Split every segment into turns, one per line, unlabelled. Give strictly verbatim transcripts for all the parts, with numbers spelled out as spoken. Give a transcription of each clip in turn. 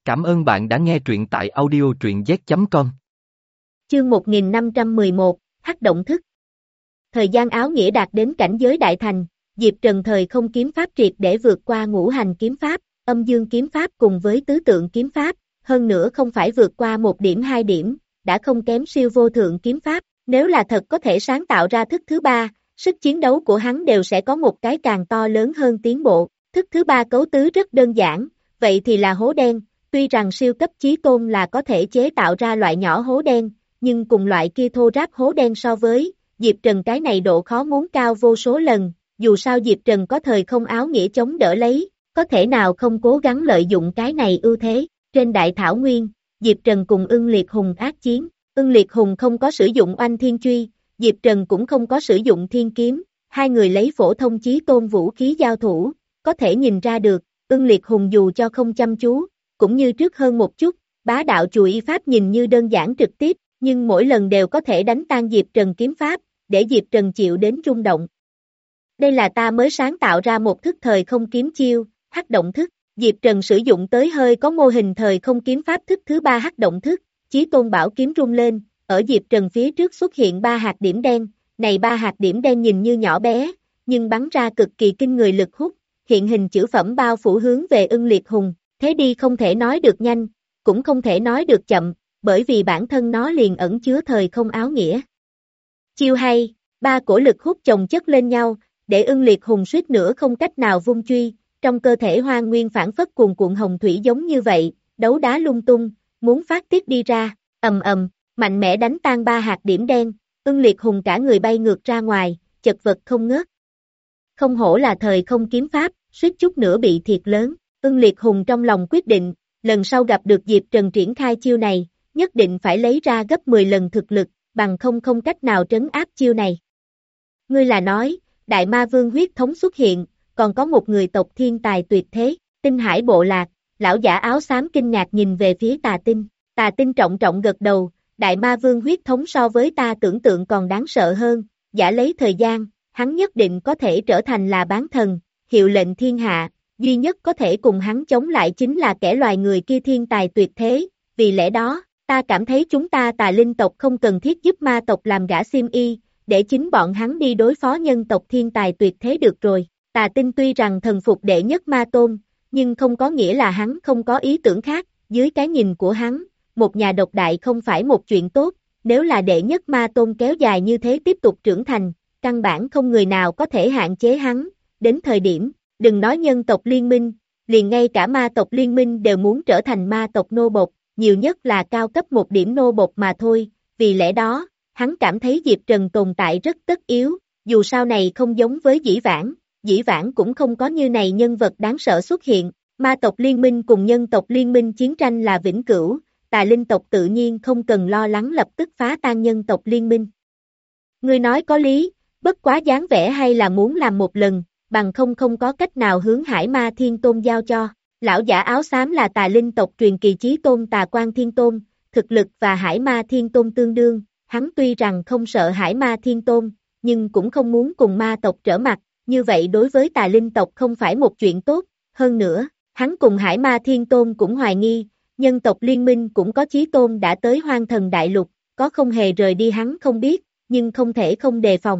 Cảm ơn bạn đã nghe truyện tại audio truyện z chấm com.
Chương một nghìn năm trăm mười một, Hắc động thức. Thời gian áo nghĩa đạt đến cảnh giới đại thành, Diệp Trần thời không kiếm pháp triệt để vượt qua ngũ hành kiếm pháp, âm dương kiếm pháp cùng với tứ tượng kiếm pháp, hơn nữa không phải vượt qua một điểm hai điểm, đã không kém siêu vô thượng kiếm pháp, nếu là thật có thể sáng tạo ra thức thứ ba, sức chiến đấu của hắn đều sẽ có một cái càng to lớn hơn tiến bộ. Thức thứ ba cấu tứ rất đơn giản, vậy thì là hố đen. Tuy rằng siêu cấp chí tôn là có thể chế tạo ra loại nhỏ hố đen, nhưng cùng loại kia thô ráp hố đen so với Diệp Trần cái này độ khó muốn cao vô số lần, dù sao Diệp Trần có thời không áo nghĩa chống đỡ lấy, có thể nào không cố gắng lợi dụng cái này ưu thế. Trên đại thảo nguyên, Diệp Trần cùng Ưng Liệt Hùng ác chiến, Ưng Liệt Hùng không có sử dụng oanh thiên truy, Diệp Trần cũng không có sử dụng thiên kiếm, hai người lấy phổ thông chí tôn vũ khí giao thủ, có thể nhìn ra được, Ưng Liệt Hùng dù cho không chăm chú, cũng như trước hơn một chút, bá đạo chùi y pháp nhìn như đơn giản trực tiếp, nhưng mỗi lần đều có thể đánh tan Diệp Trần kiếm pháp, để Diệp Trần chịu đến rung động. Đây là ta mới sáng tạo ra một thức thời không kiếm chiêu, hắc động thức, Diệp Trần sử dụng tới hơi có mô hình thời không kiếm pháp thức thứ ba hắc động thức, chí tôn bảo kiếm rung lên, ở Diệp Trần phía trước xuất hiện ba hạt điểm đen, này ba hạt điểm đen nhìn như nhỏ bé, nhưng bắn ra cực kỳ kinh người lực hút, hiện hình chữ phẩm bao phủ hướng về Ưng Liệt Hùng. Thế đi không thể nói được nhanh, cũng không thể nói được chậm, bởi vì bản thân nó liền ẩn chứa thời không áo nghĩa. Chiêu hay, ba cổ lực hút chồng chất lên nhau, để Ưng Liệt Hùng suýt nữa không cách nào vung truy, trong cơ thể hoang nguyên phản phất cuồn cuộn hồng thủy giống như vậy, đấu đá lung tung, muốn phát tiết đi ra, ầm ầm, mạnh mẽ đánh tan ba hạt điểm đen, Ưng Liệt Hùng cả người bay ngược ra ngoài, chật vật không ngớt. Không hổ là thời không kiếm pháp, suýt chút nữa bị thiệt lớn. Ưng Liệt Hùng trong lòng quyết định, lần sau gặp được Diệp Trần triển khai chiêu này, nhất định phải lấy ra gấp mười lần thực lực, bằng không không cách nào trấn áp chiêu này. Ngươi là nói, Đại Ma Vương huyết thống xuất hiện, còn có một người tộc thiên tài tuyệt thế, Tinh Hải bộ lạc, lão giả áo xám kinh ngạc nhìn về phía Tà Tinh, Tà Tinh trọng trọng gật đầu, Đại Ma Vương huyết thống so với ta tưởng tượng còn đáng sợ hơn, giả lấy thời gian, hắn nhất định có thể trở thành là bán thần, hiệu lệnh thiên hạ. Duy nhất có thể cùng hắn chống lại chính là kẻ loài người kia thiên tài tuyệt thế, vì lẽ đó, ta cảm thấy chúng ta Tà Linh tộc không cần thiết giúp ma tộc làm gã xiêm y, để chính bọn hắn đi đối phó nhân tộc thiên tài tuyệt thế được rồi. Tà Tinh tuy rằng thần phục đệ nhất ma tôn, nhưng không có nghĩa là hắn không có ý tưởng khác, dưới cái nhìn của hắn, một nhà độc đại không phải một chuyện tốt, nếu là đệ nhất ma tôn kéo dài như thế tiếp tục trưởng thành, căn bản không người nào có thể hạn chế hắn, đến thời điểm đừng nói nhân tộc liên minh, liền ngay cả ma tộc liên minh đều muốn trở thành ma tộc nô bộc, nhiều nhất là cao cấp một điểm nô bộc mà thôi, vì lẽ đó, hắn cảm thấy Diệp Trần tồn tại rất tất yếu, dù sau này không giống với Dĩ Vãng, Dĩ Vãng cũng không có như này nhân vật đáng sợ xuất hiện, ma tộc liên minh cùng nhân tộc liên minh chiến tranh là vĩnh cửu, Tà Linh tộc tự nhiên không cần lo lắng lập tức phá tan nhân tộc liên minh. Ngươi nói có lý, bất quá dáng vẻ hay là muốn làm một lần, bằng không không có cách nào hướng Hải Ma Thiên Tôn giao cho. Lão giả áo xám là Tà Linh tộc truyền kỳ chí tôn Tà Quan Thiên Tôn, thực lực và Hải Ma Thiên Tôn tương đương, hắn tuy rằng không sợ Hải Ma Thiên Tôn, nhưng cũng không muốn cùng ma tộc trở mặt, như vậy đối với Tà Linh tộc không phải một chuyện tốt, hơn nữa, hắn cùng Hải Ma Thiên Tôn cũng hoài nghi, nhân tộc liên minh cũng có chí tôn đã tới Hoang Thần Đại Lục, có không hề rời đi hắn không biết, nhưng không thể không đề phòng.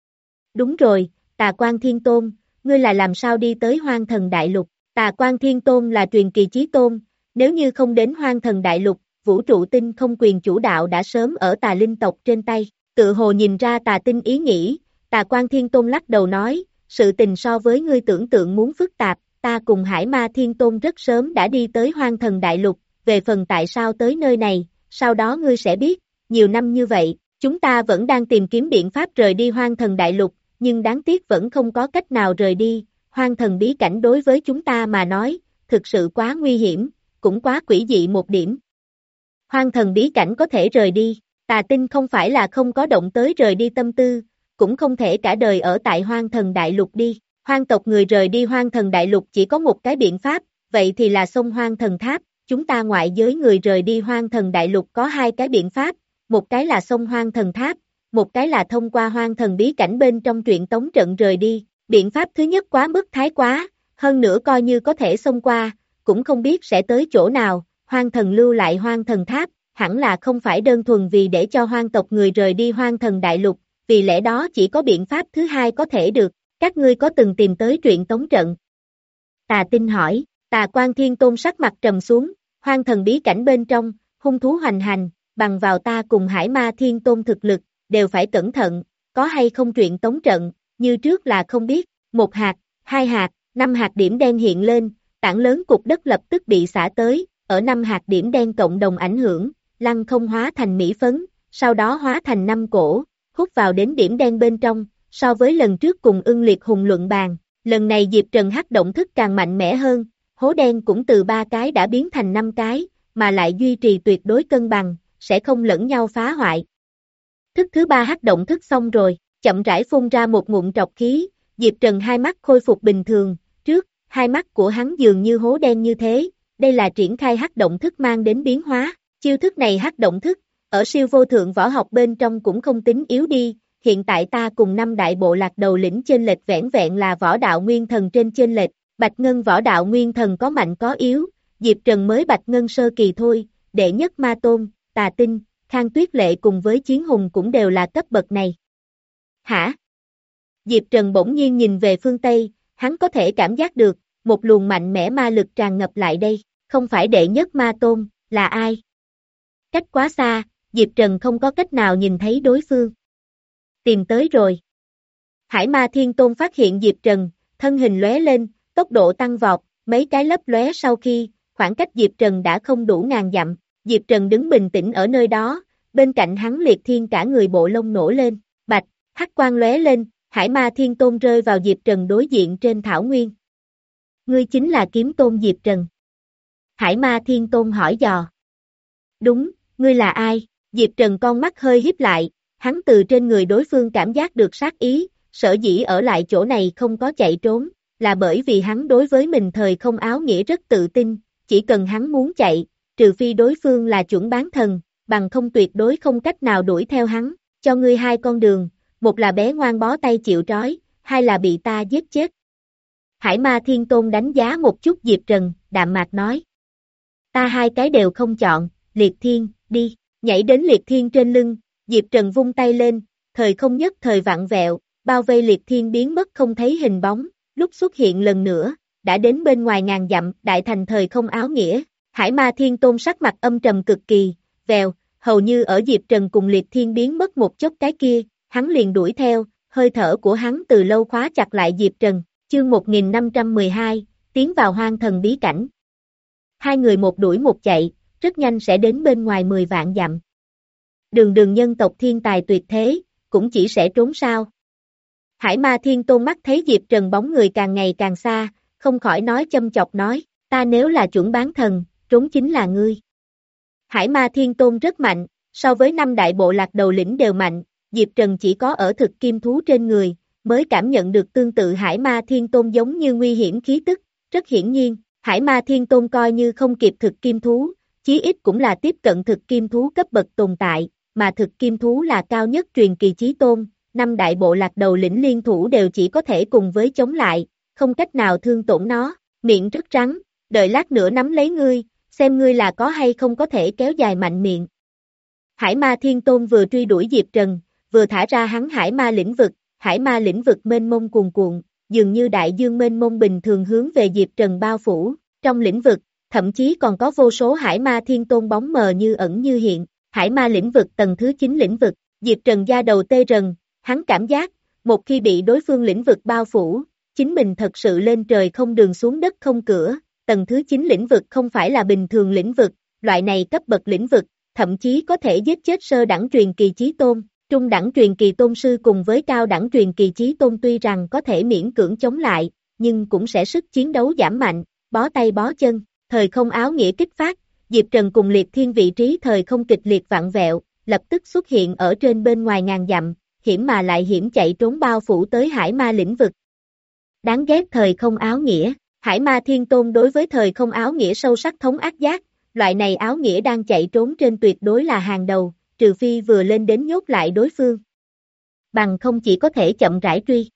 Đúng rồi, Tà Quan Thiên Tôn, ngươi là làm sao đi tới Hoang Thần Đại Lục? Tà Quan Thiên Tôn là truyền kỳ chí tôn, nếu như không đến Hoang Thần Đại Lục, vũ trụ tinh không quyền chủ đạo đã sớm ở Tà Linh tộc trên tay. Tự hồ nhìn ra Tà Tinh ý nghĩ, Tà Quan Thiên Tôn lắc đầu nói, sự tình so với ngươi tưởng tượng muốn phức tạp, ta cùng Hải Ma Thiên Tôn rất sớm đã đi tới Hoang Thần Đại Lục, về phần tại sao tới nơi này, sau đó ngươi sẽ biết, nhiều năm như vậy, chúng ta vẫn đang tìm kiếm biện pháp rời đi Hoang Thần Đại Lục, nhưng đáng tiếc vẫn không có cách nào rời đi, Hoang Thần bí cảnh đối với chúng ta mà nói, thực sự quá nguy hiểm, cũng quá quỷ dị một điểm. Hoang Thần bí cảnh có thể rời đi, Tà Tinh không phải là không có động tới rời đi tâm tư, cũng không thể cả đời ở tại Hoang Thần Đại Lục đi, hoang tộc người rời đi Hoang Thần Đại Lục chỉ có một cái biện pháp, vậy thì là xông Hoang Thần Tháp, chúng ta ngoại giới người rời đi Hoang Thần Đại Lục có hai cái biện pháp, một cái là xông Hoang Thần Tháp, một cái là thông qua Hoang Thần bí cảnh bên trong truyện tống trận rời đi, biện pháp thứ nhất quá mức thái quá, hơn nữa coi như có thể xông qua, cũng không biết sẽ tới chỗ nào, hoang thần lưu lại hoang thần tháp, hẳn là không phải đơn thuần vì để cho hoang tộc người rời đi hoang thần đại lục, vì lẽ đó chỉ có biện pháp thứ hai có thể được, các ngươi có từng tìm tới truyện tống trận? Tà Tinh hỏi, Tà Quan Thiên Tôn sắc mặt trầm xuống, hoang thần bí cảnh bên trong, hung thú hoành hành, bằng vào ta cùng Hải Ma Thiên Tôn thực lực, đều phải cẩn thận, có hay không truyện tống trận, như trước là không biết, một hạt, hai hạt, năm hạt điểm đen hiện lên, tảng lớn cục đất lập tức bị xả tới, ở năm hạt điểm đen cộng đồng ảnh hưởng, lăng không hóa thành mỹ phấn, sau đó hóa thành năm cổ, hút vào đến điểm đen bên trong, so với lần trước cùng ưng liệt hùng luận bàn, lần này Diệp Trần hắc động thức càng mạnh mẽ hơn, hố đen cũng từ ba cái đã biến thành năm cái, mà lại duy trì tuyệt đối cân bằng, sẽ không lẫn nhau phá hoại. Thức thứ ba hắc động thức xong rồi, chậm rãi phun ra một ngụm trọc khí, Diệp Trần hai mắt khôi phục bình thường, trước, hai mắt của hắn dường như hố đen như thế, đây là triển khai hắc động thức mang đến biến hóa, chiêu thức này hắc động thức, ở siêu vô thượng võ học bên trong cũng không tính yếu đi, hiện tại ta cùng năm đại bộ lạc đầu lĩnh chênh lệch vẻn vẹn là võ đạo nguyên thần trên chênh lệch, Bạch Ngân võ đạo nguyên thần có mạnh có yếu, Diệp Trần mới Bạch Ngân sơ kỳ thôi, đệ nhất ma tôn, Tà Tinh, Khang Tuyết Lệ cùng với Chiến Hùng cũng đều là cấp bậc này. Hả? Diệp Trần bỗng nhiên nhìn về phương Tây, hắn có thể cảm giác được, một luồng mạnh mẽ ma lực tràn ngập lại đây, không phải đệ nhất ma tôn, là ai? Cách quá xa, Diệp Trần không có cách nào nhìn thấy đối phương. Tìm tới rồi. Hải Ma Thiên Tôn phát hiện Diệp Trần, thân hình lóe lên, tốc độ tăng vọt, mấy cái lấp lóe sau khi, khoảng cách Diệp Trần đã không đủ ngàn dặm, Diệp Trần đứng bình tĩnh ở nơi đó, bên cạnh hắn Liệt Thiên cả người bộ lông nổ lên, bạch, hắc quang lóe lên, Hải Ma Thiên Tôn rơi vào Diệp Trần đối diện trên thảo nguyên. Ngươi chính là kiếm tôn Diệp Trần. Hải Ma Thiên Tôn hỏi dò. Đúng, ngươi là ai? Diệp Trần con mắt hơi híp lại, hắn từ trên người đối phương cảm giác được sát ý, sở dĩ ở lại chỗ này không có chạy trốn, là bởi vì hắn đối với mình thời không áo nghĩa rất tự tin, chỉ cần hắn muốn chạy, trừ phi đối phương là chuẩn bán thần, bằng không tuyệt đối không cách nào đuổi theo hắn, cho ngươi hai con đường, một là bé ngoan bó tay chịu trói, hai là bị ta giết chết. Hải Ma Thiên Tôn đánh giá một chút Diệp Trần, đạm mạc nói. Ta hai cái đều không chọn, Liệt Thiên, đi, nhảy đến Liệt Thiên trên lưng, Diệp Trần vung tay lên, thời không nhất thời vặn vẹo, bao vây Liệt Thiên biến mất không thấy hình bóng, lúc xuất hiện lần nữa, đã đến bên ngoài ngàn dặm, đại thành thời không áo nghĩa, Hải Ma Thiên Tôn sắc mặt âm trầm cực kỳ, vèo, hầu như ở Diệp Trần cùng Liệt Thiên biến mất một chốc cái kia, hắn liền đuổi theo, hơi thở của hắn từ lâu khóa chặt lại Diệp Trần, chương một nghìn năm trăm mười hai, tiến vào hoang thần bí cảnh. Hai người một đuổi một chạy, rất nhanh sẽ đến bên ngoài mười vạn dặm. Đường đường nhân tộc thiên tài tuyệt thế, cũng chỉ sẽ trốn sao. Hải Ma Thiên Tôn mắt thấy Diệp Trần bóng người càng ngày càng xa, không khỏi nói châm chọc nói, ta nếu là chuẩn bán thần, trốn chính là ngươi. Hải Ma Thiên Tôn rất mạnh, so với năm đại bộ lạc đầu lĩnh đều mạnh, Diệp Trần chỉ có ở thực kim thú trên người, mới cảm nhận được tương tự Hải Ma Thiên Tôn giống như nguy hiểm khí tức, rất hiển nhiên, Hải Ma Thiên Tôn coi như không kịp thực kim thú, chí ít cũng là tiếp cận thực kim thú cấp bậc tồn tại, mà thực kim thú là cao nhất truyền kỳ chí tôn, năm đại bộ lạc đầu lĩnh liên thủ đều chỉ có thể cùng với chống lại, không cách nào thương tổn nó, miệng rất rắn, đợi lát nữa nắm lấy ngươi, xem ngươi là có hay không có thể kéo dài mạnh miệng. Hải Ma Thiên Tôn vừa truy đuổi Diệp Trần, vừa thả ra hắn Hải Ma lĩnh vực, Hải Ma lĩnh vực mênh mông cuồn cuộn, dường như đại dương mênh mông bình thường hướng về Diệp Trần bao phủ, trong lĩnh vực, thậm chí còn có vô số Hải Ma Thiên Tôn bóng mờ như ẩn như hiện, Hải Ma lĩnh vực tầng thứ chín lĩnh vực, Diệp Trần da đầu tê rần, hắn cảm giác, một khi bị đối phương lĩnh vực bao phủ, chính mình thật sự lên trời không đường xuống đất không cửa, tầng thứ chín lĩnh vực không phải là bình thường lĩnh vực, loại này cấp bậc lĩnh vực, thậm chí có thể giết chết sơ đẳng truyền kỳ chí tôn, trung đẳng truyền kỳ tôn sư cùng với cao đẳng truyền kỳ chí tôn tuy rằng có thể miễn cưỡng chống lại, nhưng cũng sẽ sức chiến đấu giảm mạnh, bó tay bó chân, thời không áo nghĩa kích phát, Diệp Trần cùng Liệt Thiên vị trí thời không kịch liệt vặn vẹo, lập tức xuất hiện ở trên bên ngoài ngàn dặm, hiểm mà lại hiểm chạy trốn bao phủ tới Hải Ma lĩnh vực. Đáng ghét thời không áo nghĩa, Hải Ma Thiên Tôn đối với thời không áo nghĩa sâu sắc thống ác giác, loại này áo nghĩa đang chạy trốn trên tuyệt đối là hàng đầu, trừ phi vừa lên đến nhốt lại đối phương. Bằng không chỉ có thể chậm rãi truy.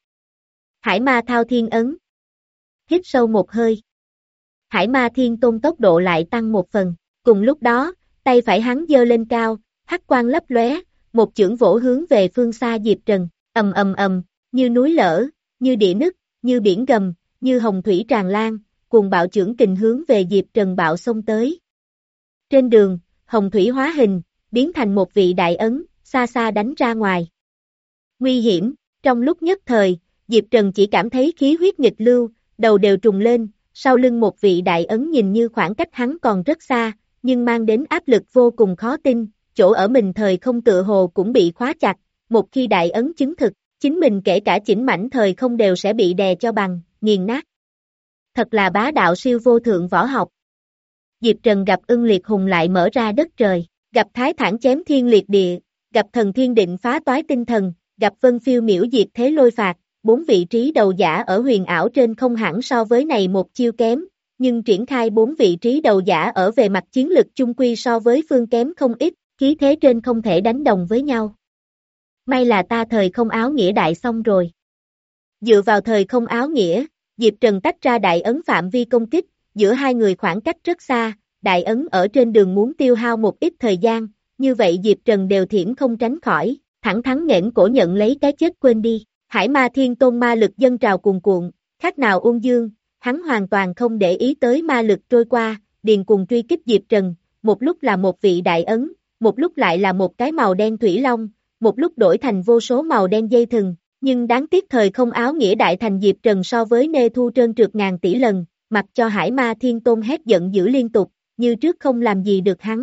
Hải Ma thao thiên ấn. Hít sâu một hơi. Hải Ma Thiên Tôn tốc độ lại tăng một phần, Cùng lúc đó, tay phải hắn giơ lên cao, hắc quang lấp lóe, một chưởng vỗ hướng về phương xa Diệp Trần, ầm ầm ầm, như núi lở, như địa nứt, như biển gầm, như hồng thủy tràn lan, cuồng bạo chưởng kình hướng về Diệp Trần bạo xông tới. Trên đường, hồng thủy hóa hình, biến thành một vị đại ấn, xa xa đánh ra ngoài. Nguy hiểm, trong lúc nhất thời, Diệp Trần chỉ cảm thấy khí huyết nghịch lưu, đầu đều trùng lên, sau lưng một vị đại ấn nhìn như khoảng cách hắn còn rất xa, nhưng mang đến áp lực vô cùng khó tin, chỗ ở mình thời không tựa hồ cũng bị khóa chặt, một khi đại ấn chứng thực, chính mình kể cả chỉnh mảnh thời không đều sẽ bị đè cho bằng, nghiền nát. Thật là bá đạo siêu vô thượng võ học. Diệp Trần gặp ưng liệt hùng lại mở ra đất trời, gặp thái thản chém thiên liệt địa, gặp thần thiên định phá toái tinh thần, gặp vân phiêu miễu diệt thế lôi phạt, bốn vị trí đầu giả ở huyền ảo trên không hẳn so với này một chiêu kém, nhưng triển khai bốn vị trí đầu giả ở về mặt chiến lực chung quy so với phương kém không ít, khí thế trên không thể đánh đồng với nhau. May là ta thời không áo nghĩa đại xong rồi. Dựa vào thời không áo nghĩa, Diệp Trần tách ra đại ấn phạm vi công kích, giữa hai người khoảng cách rất xa, đại ấn ở trên đường muốn tiêu hao một ít thời gian, như vậy Diệp Trần đều thiểm không tránh khỏi, thẳng thắn nghển cổ nhận lấy cái chết quên đi. Hải Ma Thiên Tôn ma lực dâng trào cuồn cuộn, khác nào ung dương, hắn hoàn toàn không để ý tới ma lực trôi qua, điền cuồng truy kích Diệp Trần, một lúc là một vị đại ấn, một lúc lại là một cái màu đen thủy long, một lúc đổi thành vô số màu đen dây thừng, nhưng đáng tiếc thời không áo nghĩa đại thành Diệp Trần so với Nê Thu trơn trượt ngàn tỷ lần, mặc cho Hải Ma Thiên Tôn hét giận dữ liên tục, như trước không làm gì được hắn.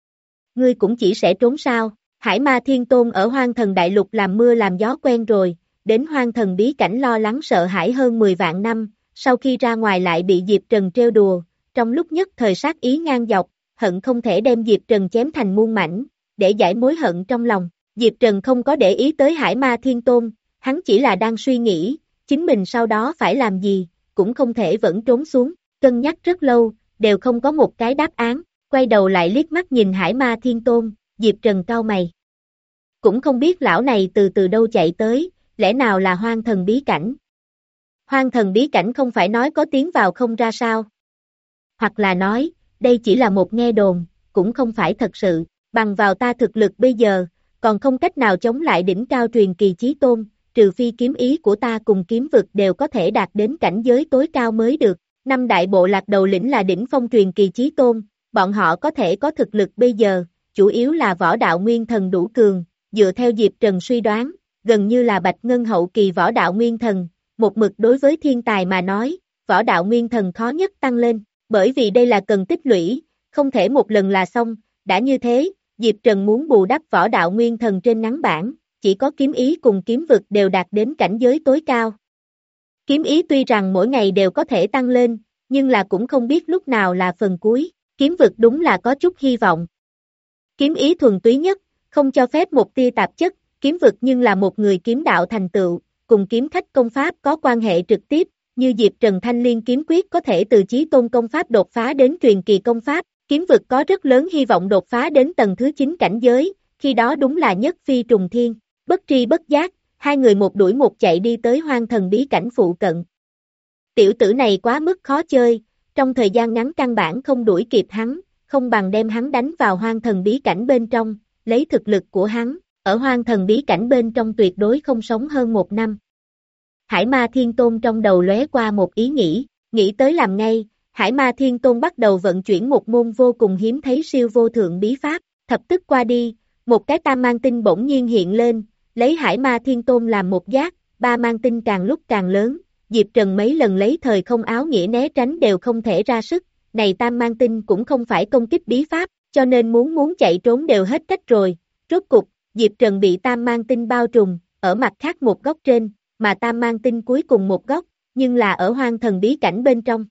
Ngươi cũng chỉ sẽ trốn sao? Hải Ma Thiên Tôn ở Hoang Thần Đại Lục làm mưa làm gió quen rồi, đến Hoang Thần bí cảnh lo lắng sợ hãi hơn mười vạn năm, sau khi ra ngoài lại bị Diệp Trần trêu đùa, trong lúc nhất thời sát ý ngang dọc, hận không thể đem Diệp Trần chém thành muôn mảnh, để giải mối hận trong lòng. Diệp Trần không có để ý tới Hải Ma Thiên Tôn, hắn chỉ là đang suy nghĩ, chính mình sau đó phải làm gì, cũng không thể vẫn trốn xuống, cân nhắc rất lâu, đều không có một cái đáp án, quay đầu lại liếc mắt nhìn Hải Ma Thiên Tôn, Diệp Trần cau mày. Cũng không biết lão này từ từ đâu chạy tới, lẽ nào là Hoang Thần bí cảnh? Hoang Thần bí cảnh không phải nói có tiến vào không ra sao? Hoặc là nói, đây chỉ là một nghe đồn, cũng không phải thật sự, bằng vào ta thực lực bây giờ, còn không cách nào chống lại đỉnh cao truyền kỳ chí tôn, trừ phi kiếm ý của ta cùng kiếm vực đều có thể đạt đến cảnh giới tối cao mới được. Năm đại bộ lạc đầu lĩnh là đỉnh phong truyền kỳ chí tôn, bọn họ có thể có thực lực bây giờ, chủ yếu là võ đạo nguyên thần đủ cường, dựa theo Diệp Trần suy đoán, gần như là Bạch Ngân hậu kỳ võ đạo nguyên thần, một mực đối với thiên tài mà nói, võ đạo nguyên thần khó nhất tăng lên, bởi vì đây là cần tích lũy, không thể một lần là xong, đã như thế, Diệp Trần muốn bù đắp võ đạo nguyên thần trên ngắn bản, chỉ có kiếm ý cùng kiếm vực đều đạt đến cảnh giới tối cao. Kiếm ý tuy rằng mỗi ngày đều có thể tăng lên, nhưng là cũng không biết lúc nào là phần cuối, kiếm vực đúng là có chút hy vọng. Kiếm ý thuần túy nhất, không cho phép một tia tạp chất, kiếm vực nhưng là một người kiếm đạo thành tựu, cùng kiếm khách công pháp có quan hệ trực tiếp, như Diệp Trần Thanh Liên kiếm quyết có thể từ chí tôn công pháp đột phá đến truyền kỳ công pháp, kiếm vực có rất lớn hy vọng đột phá đến tầng thứ chín cảnh giới, khi đó đúng là nhất phi trùng thiên, bất tri bất giác, hai người một đuổi một chạy đi tới Hoang Thần bí cảnh phụ cận. Tiểu tử này quá mức khó chơi, trong thời gian ngắn căn bản không đuổi kịp hắn, không bằng đem hắn đánh vào Hoang Thần bí cảnh bên trong, lấy thực lực của hắn, ở Hoang Thần bí cảnh bên trong tuyệt đối không sống hơn một năm. Hải Ma Thiên Tôn trong đầu lóe qua một ý nghĩ, nghĩ tới làm ngay, Hải Ma Thiên Tôn bắt đầu vận chuyển một môn vô cùng hiếm thấy siêu vô thượng bí pháp, thập tức qua đi, một cái tam mang tinh bỗng nhiên hiện lên, lấy Hải Ma Thiên Tôn làm một giác, ba mang tinh càng lúc càng lớn, Diệp Trần mấy lần lấy thời không áo nghĩa né tránh đều không thể ra sức, này tam mang tinh cũng không phải công kích bí pháp, cho nên muốn muốn chạy trốn đều hết cách rồi, rốt cục, Diệp Trần bị tam mang tinh bao trùm, ở mặt khác một góc trên, mà tam mang tinh cuối cùng một góc, nhưng là ở Hoang Thần bí cảnh bên trong.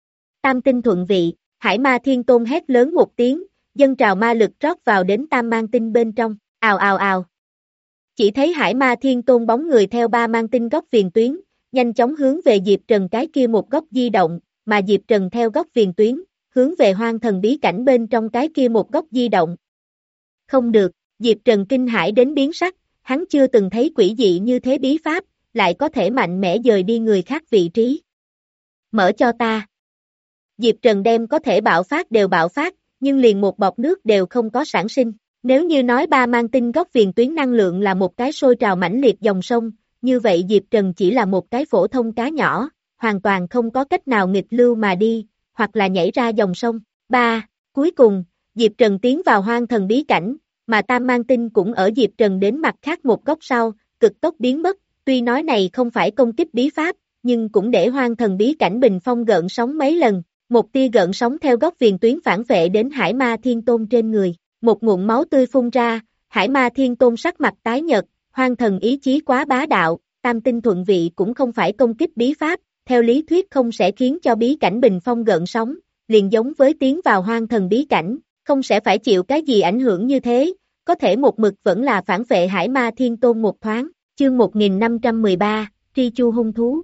Tam tinh thuận vị, Hải Ma Thiên Tôn hét lớn một tiếng, dâng trào ma lực rót vào đến tam mang tinh bên trong, ào ào ào. Chỉ thấy Hải Ma Thiên Tôn bóng người theo ba mang tinh góc viền tuyến, nhanh chóng hướng về Diệp Trần cái kia một góc di động, mà Diệp Trần theo góc viền tuyến, hướng về Hoang Thần bí cảnh bên trong cái kia một góc di động. Không được, Diệp Trần kinh hãi đến biến sắc, hắn chưa từng thấy quỷ dị như thế bí pháp, lại có thể mạnh mẽ dời đi người khác vị trí. Mở cho ta. Diệp Trần đem có thể bạo phát đều bạo phát, nhưng liền một bọt nước đều không có sản sinh. Nếu như nói ba mang tinh góc viền tuyến năng lượng là một cái sôi trào mãnh liệt dòng sông, như vậy Diệp Trần chỉ là một cái phổ thông cá nhỏ, hoàn toàn không có cách nào nghịch lưu mà đi, hoặc là nhảy ra dòng sông. ba. Cuối cùng, Diệp Trần tiến vào hoang thần bí cảnh, mà Tam mang tinh cũng ở Diệp Trần đến mặt khác một góc sau, cực tốc biến mất, tuy nói này không phải công kích bí pháp, nhưng cũng để hoang thần bí cảnh bình phong gợn sóng mấy lần, một tia gợn sóng theo góc viền tuyến phản vệ đến Hải Ma Thiên Tôn trên người, một ngụm máu tươi phun ra, Hải Ma Thiên Tôn sắc mặt tái nhợt, hoang thần ý chí quá bá đạo, tam tinh thuận vị cũng không phải công kích bí pháp, theo lý thuyết không sẽ khiến cho bí cảnh bình phong gợn sóng, liền giống với tiến vào hoang thần bí cảnh, không sẽ phải chịu cái gì ảnh hưởng như thế, có thể một mực vẫn là phản vệ Hải Ma Thiên Tôn một thoáng, chương một nghìn năm trăm mười ba, Tri Chu hung thú.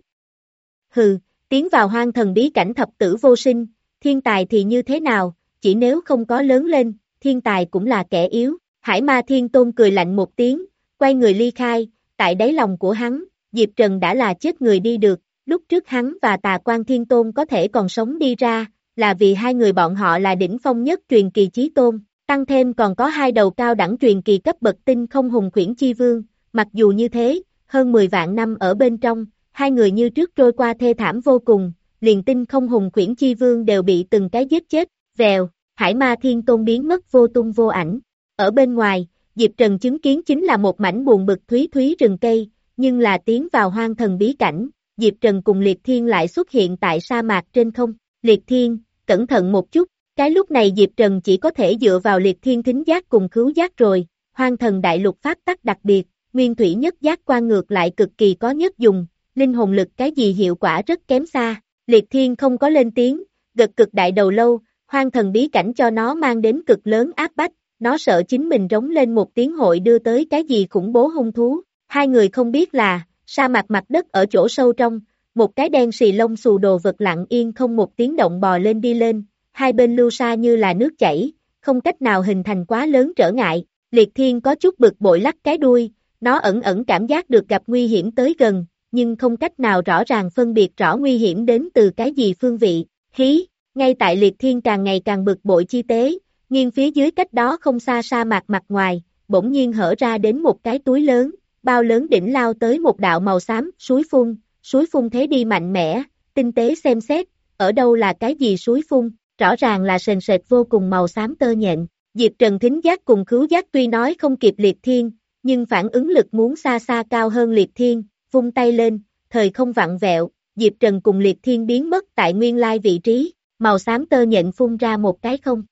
Hừ, tiến vào hoang thần bí cảnh thập tử vô sinh, thiên tài thì như thế nào, chỉ nếu không có lớn lên, thiên tài cũng là kẻ yếu. Hải Ma Thiên Tôn cười lạnh một tiếng, quay người ly khai, tại đáy lòng của hắn, Diệp Trần đã là chết người đi được, lúc trước hắn và Tà Quan Thiên Tôn có thể còn sống đi ra, là vì hai người bọn họ là đỉnh phong nhất truyền kỳ chí tôn, tăng thêm còn có hai đầu cao đẳng truyền kỳ cấp bậc tinh không hùng khuyển chi vương, mặc dù như thế, hơn mười vạn năm ở bên trong, hai người như trước trôi qua thê thảm vô cùng, liền tinh không hùng khuyển chi vương đều bị từng cái giết chết, vèo, Hải Ma Thiên Tôn biến mất vô tung vô ảnh. Ở bên ngoài, Diệp Trần chứng kiến chính là một mảnh buồn bực thúy thúy rừng cây, nhưng là tiến vào hoang thần bí cảnh, Diệp Trần cùng Liệt Thiên lại xuất hiện tại sa mạc trên không. Liệt Thiên, cẩn thận một chút, cái lúc này Diệp Trần chỉ có thể dựa vào Liệt Thiên thính giác cùng khứu giác rồi, hoang thần đại lục pháp tắc đặc biệt, nguyên thủy nhất giác quan ngược lại cực kỳ có nhất dùng, linh hồn lực cái gì hiệu quả rất kém xa. Liệt Thiên không có lên tiếng, gật cực đại đầu lâu, hoang thần bí cảnh cho nó mang đến cực lớn áp bách, nó sợ chính mình rống lên một tiếng hội đưa tới cái gì khủng bố hung thú. Hai người không biết là, sa mạc mặt đất ở chỗ sâu trong, một cái đen xì lông xù đồ vật lặng yên không một tiếng động bò lên đi lên, hai bên lưu sa như là nước chảy, không cách nào hình thành quá lớn trở ngại. Liệt Thiên có chút bực bội lắc cái đuôi, nó ẩn ẩn cảm giác được gặp nguy hiểm tới gần, nhưng không cách nào rõ ràng phân biệt rõ nguy hiểm đến từ cái gì phương vị. Hí, ngay tại Liệt Thiên càng ngày càng bực bội chi tế, nghiêng phía dưới cách đó không xa sa mạc mặt ngoài, bỗng nhiên hở ra đến một cái túi lớn, bao lớn đỉnh lao tới một đạo màu xám, suối phun, suối phun thế đi mạnh mẽ, tinh tế xem xét, ở đâu là cái gì suối phun, rõ ràng là sền sệt vô cùng màu xám tơ nhện. Diệp Trần thính giác cùng khứu giác tuy nói không kịp Liệt Thiên, nhưng phản ứng lực muốn xa xa cao hơn Liệt Thiên, vung tay lên, thời không vặn vẹo, Diệp Trần cùng Liệt Thiên biến mất tại nguyên lai vị trí, màu xám tơ nhện phun ra một cái không.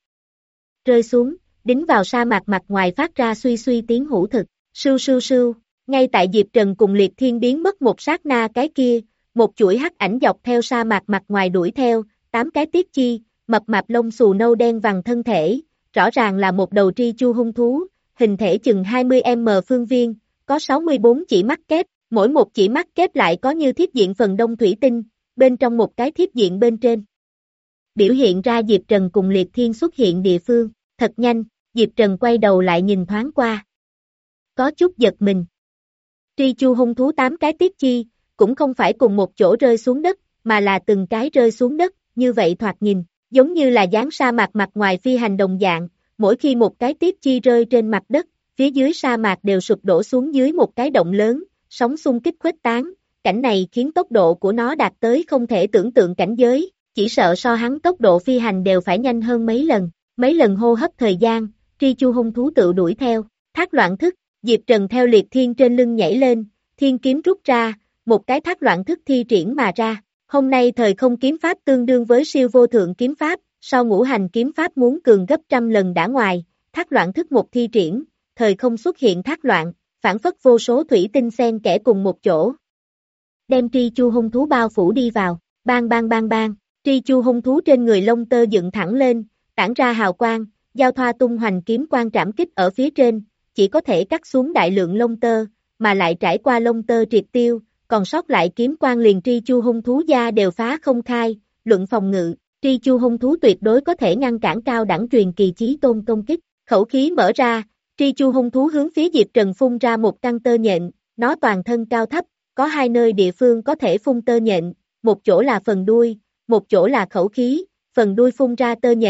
Rơi xuống, đính vào sa mạc mặt ngoài phát ra suy suy tiếng hữu thực, sưu sưu sưu, ngay tại Diệp Trần cùng Liệt Thiên biến mất một sát na cái kia, một chuỗi hắc ảnh dọc theo sa mạc mặt ngoài đuổi theo, tám cái tiết chi, mập mạp lông xù nâu đen vàng thân thể, rõ ràng là một đầu tri chu hung thú, hình thể chừng hai mươi mét phương viên, có sáu mươi bốn chỉ mắt kép, mỗi một chỉ mắt kép lại có như thiết diện phần đông thủy tinh, bên trong một cái thiết diện bên trên. Biểu hiện ra Diệp Trần cùng Liệt Thiên xuất hiện địa phương, thật nhanh, Diệp Trần quay đầu lại nhìn thoáng qua. Có chút giật mình. Tri chu hung thú tám cái tiết chi, cũng không phải cùng một chỗ rơi xuống đất, mà là từng cái rơi xuống đất, như vậy thoạt nhìn, giống như là dáng sa mạc mặt ngoài phi hành đồng dạng, mỗi khi một cái tiết chi rơi trên mặt đất, phía dưới sa mạc đều sụp đổ xuống dưới một cái động lớn, sóng xung kích khuếch tán, cảnh này khiến tốc độ của nó đạt tới không thể tưởng tượng cảnh giới, chỉ sợ so hắn tốc độ phi hành đều phải nhanh hơn mấy lần, mấy lần hô hấp thời gian, tri chu hung thú tự đuổi theo, thác loạn thức, Diệp Trần theo Liệt Thiên trên lưng nhảy lên, thiên kiếm rút ra, một cái thác loạn thức thi triển mà ra, hôm nay thời không kiếm pháp tương đương với siêu vô thượng kiếm pháp, sau ngũ hành kiếm pháp muốn cường gấp trăm lần đã ngoài, thác loạn thức một thi triển, thời không xuất hiện thác loạn, phản phất vô số thủy tinh xen kẽ cùng một chỗ. Đem tri chu hung thú bao phủ đi vào, bang bang bang bang, tri chu hung thú trên người lông tơ dựng thẳng lên, tản ra hào quang, giao thoa tung hoành kiếm quang trảm kích ở phía trên, chỉ có thể cắt xuống đại lượng lông tơ, mà lại trải qua lông tơ triệt tiêu, còn sót lại kiếm quang liền tri chu hung thú da đều phá không khai, luận phòng ngự, tri chu hung thú tuyệt đối có thể ngăn cản cao đẳng truyền kỳ chí tôn công kích, khẩu khí mở ra, tri chu hung thú hướng phía Diệp Trần phun ra một căn tơ nhện, nó toàn thân cao thấp, có hai nơi địa phương có thể phun tơ nhện, một chỗ là phần đuôi, một chỗ là khẩu khí, phần đuôi phun ra tơ nhện,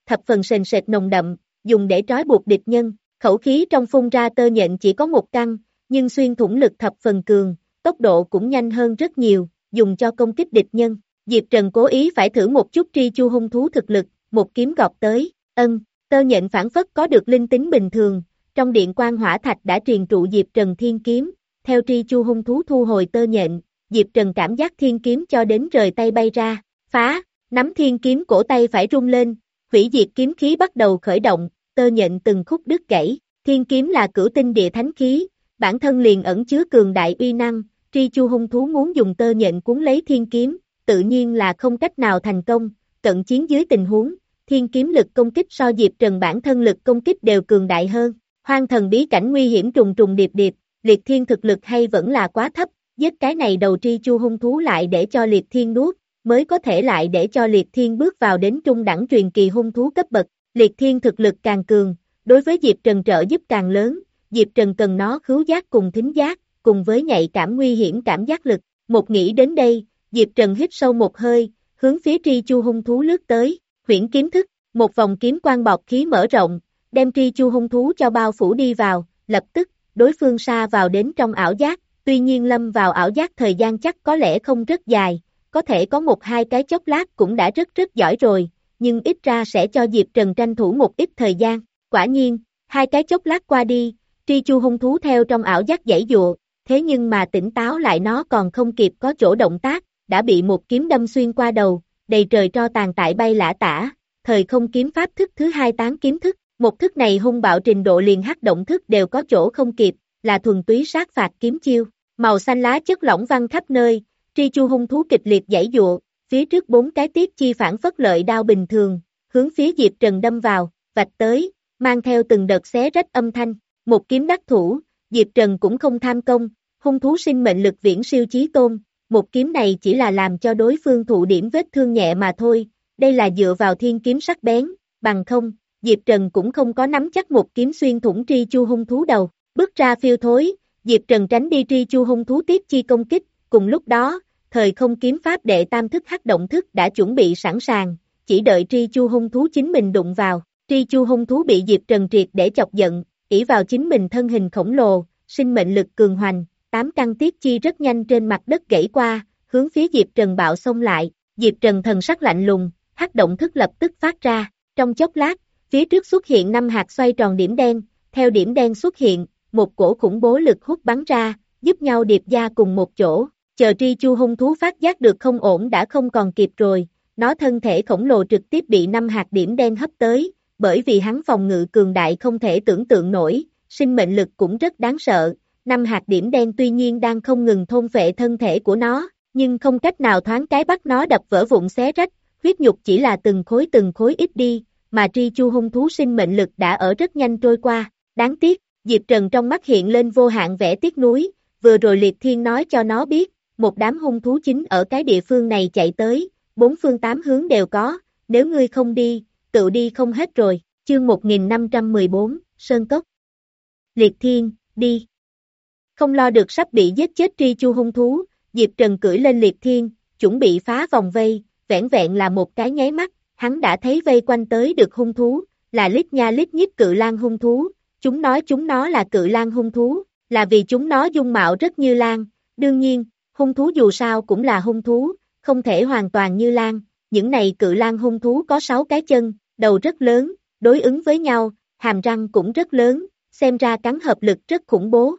thập phần sền sệt nồng đậm, dùng để trói buộc địch nhân, khẩu khí trong phun ra tơ nhện chỉ có một căn, nhưng xuyên thủng lực thập phần cường, tốc độ cũng nhanh hơn rất nhiều, dùng cho công kích địch nhân. Diệp Trần cố ý phải thử một chút tri chu hung thú thực lực, một kiếm gọt tới, ân, tơ nhện phản phất có được linh tính bình thường, trong điện quang hỏa thạch đã truyền trụ Diệp Trần thiên kiếm, theo tri chu hung thú thu hồi tơ nhện, Diệp Trần cảm giác thiên kiếm cho đến rời tay bay ra, phá, nắm thiên kiếm cổ tay phải rung lên, hủy diệt kiếm khí bắt đầu khởi động, tơ nhện từng khúc đứt gãy, thiên kiếm là cửu tinh địa thánh khí, bản thân liền ẩn chứa cường đại uy năng, tri chu hung thú muốn dùng tơ nhện cuốn lấy thiên kiếm, tự nhiên là không cách nào thành công, cận chiến dưới tình huống, thiên kiếm lực công kích so Diệp Trần bản thân lực công kích đều cường đại hơn, hoang thần bí cảnh nguy hiểm trùng trùng điệp điệp, Liệt Thiên thực lực hay vẫn là quá thấp, giết cái này đầu tri chu hung thú lại để cho Liệt Thiên nuốt, mới có thể lại để cho Liệt Thiên bước vào đến trung đẳng truyền kỳ hung thú cấp bậc, Liệt Thiên thực lực càng cường, đối với Diệp Trần trợ giúp càng lớn, Diệp Trần cần nó khứu giác cùng thính giác, cùng với nhạy cảm nguy hiểm cảm giác lực, một nghĩ đến đây, Diệp Trần hít sâu một hơi, hướng phía tri chu hung thú lướt tới, huyễn kiếm thức, một vòng kiếm quang bọt khí mở rộng, đem tri chu hung thú cho bao phủ đi vào, lập tức, đối phương sa vào đến trong ảo giác, tuy nhiên lâm vào ảo giác thời gian chắc có lẽ không rất dài, có thể có một hai cái chốc lát cũng đã rất rất giỏi rồi, nhưng ít ra sẽ cho Diệp Trần tranh thủ một ít thời gian, quả nhiên, hai cái chốc lát qua đi, tri chu hung thú theo trong ảo giác giãy dụa, thế nhưng mà tỉnh táo lại nó còn không kịp có chỗ động tác, đã bị một kiếm đâm xuyên qua đầu, đầy trời tro tàn tại bay lả tả, thời không kiếm pháp thức thứ hai tán kiếm thức, một thức này hung bạo trình độ liền hắc động thức đều có chỗ không kịp, là thuần túy sát phạt kiếm chiêu, màu xanh lá chất lỏng văng khắp nơi, tri chu hung thú kịch liệt giãy dụa, phía trước bốn cái tiết chi phản phất lợi đao bình thường, hướng phía Diệp Trần đâm vào, vạch tới, mang theo từng đợt xé rách âm thanh, một kiếm đắc thủ, Diệp Trần cũng không tham công, hung thú sinh mệnh lực viễn siêu chí tôn, một kiếm này chỉ là làm cho đối phương thụ điểm vết thương nhẹ mà thôi, đây là dựa vào thiên kiếm sắc bén, bằng không, Diệp Trần cũng không có nắm chắc một kiếm xuyên thủng tri chu hung thú đầu, bước ra phiêu thối, Diệp Trần tránh đi tri chu hung thú tiếp chi công kích, cùng lúc đó, thời không kiếm pháp đệ tam thức hắc động thức đã chuẩn bị sẵn sàng, chỉ đợi tri chu hung thú chính mình đụng vào, tri chu hung thú bị Diệp Trần triệt để chọc giận, ỷ vào chính mình thân hình khổng lồ, sinh mệnh lực cường hoành, tám căn tiết chi rất nhanh trên mặt đất gãy qua, hướng phía Diệp Trần bạo xông lại, Diệp Trần thần sắc lạnh lùng, hắc động thức lập tức phát ra, trong chốc lát, phía trước xuất hiện năm hạt xoay tròn điểm đen, theo điểm đen xuất hiện, một cổ khủng bố lực hút bắn ra, giúp nhau điệp gia cùng một chỗ, chờ tri chu hung thú phát giác được không ổn đã không còn kịp rồi, nó thân thể khổng lồ trực tiếp bị năm hạt điểm đen hấp tới, bởi vì hắn phòng ngự cường đại không thể tưởng tượng nổi, sinh mệnh lực cũng rất đáng sợ, năm hạt điểm đen tuy nhiên đang không ngừng thôn phệ thân thể của nó, nhưng không cách nào thoáng cái bắt nó đập vỡ vụn xé rách, huyết nhục chỉ là từng khối từng khối ít đi, mà tri chu hung thú sinh mệnh lực đã ở rất nhanh trôi qua, đáng tiếc, Diệp Trần trong mắt hiện lên vô hạn vẻ tiếc nuối, vừa rồi Liệt Thiên nói cho nó biết, một đám hung thú chính ở cái địa phương này chạy tới, bốn phương tám hướng đều có, nếu ngươi không đi, tự đi không hết rồi, chương một nghìn năm trăm mười bốn, Sơn Cốc. Liệt Thiên, đi. Không lo được sắp bị giết chết tri chu hung thú, Diệp Trần cưỡi lên Liệt Thiên, chuẩn bị phá vòng vây, vẻn vẹn là một cái nháy mắt, hắn đã thấy vây quanh tới được hung thú, là lít nha lít nhít cự lang hung thú, chúng nói chúng nó là cự lang hung thú, là vì chúng nó dung mạo rất như lang, đương nhiên, hung thú dù sao cũng là hung thú, không thể hoàn toàn như lang, những này cự lang hung thú có sáu cái chân, đầu rất lớn, đối ứng với nhau, hàm răng cũng rất lớn, xem ra cắn hợp lực rất khủng bố.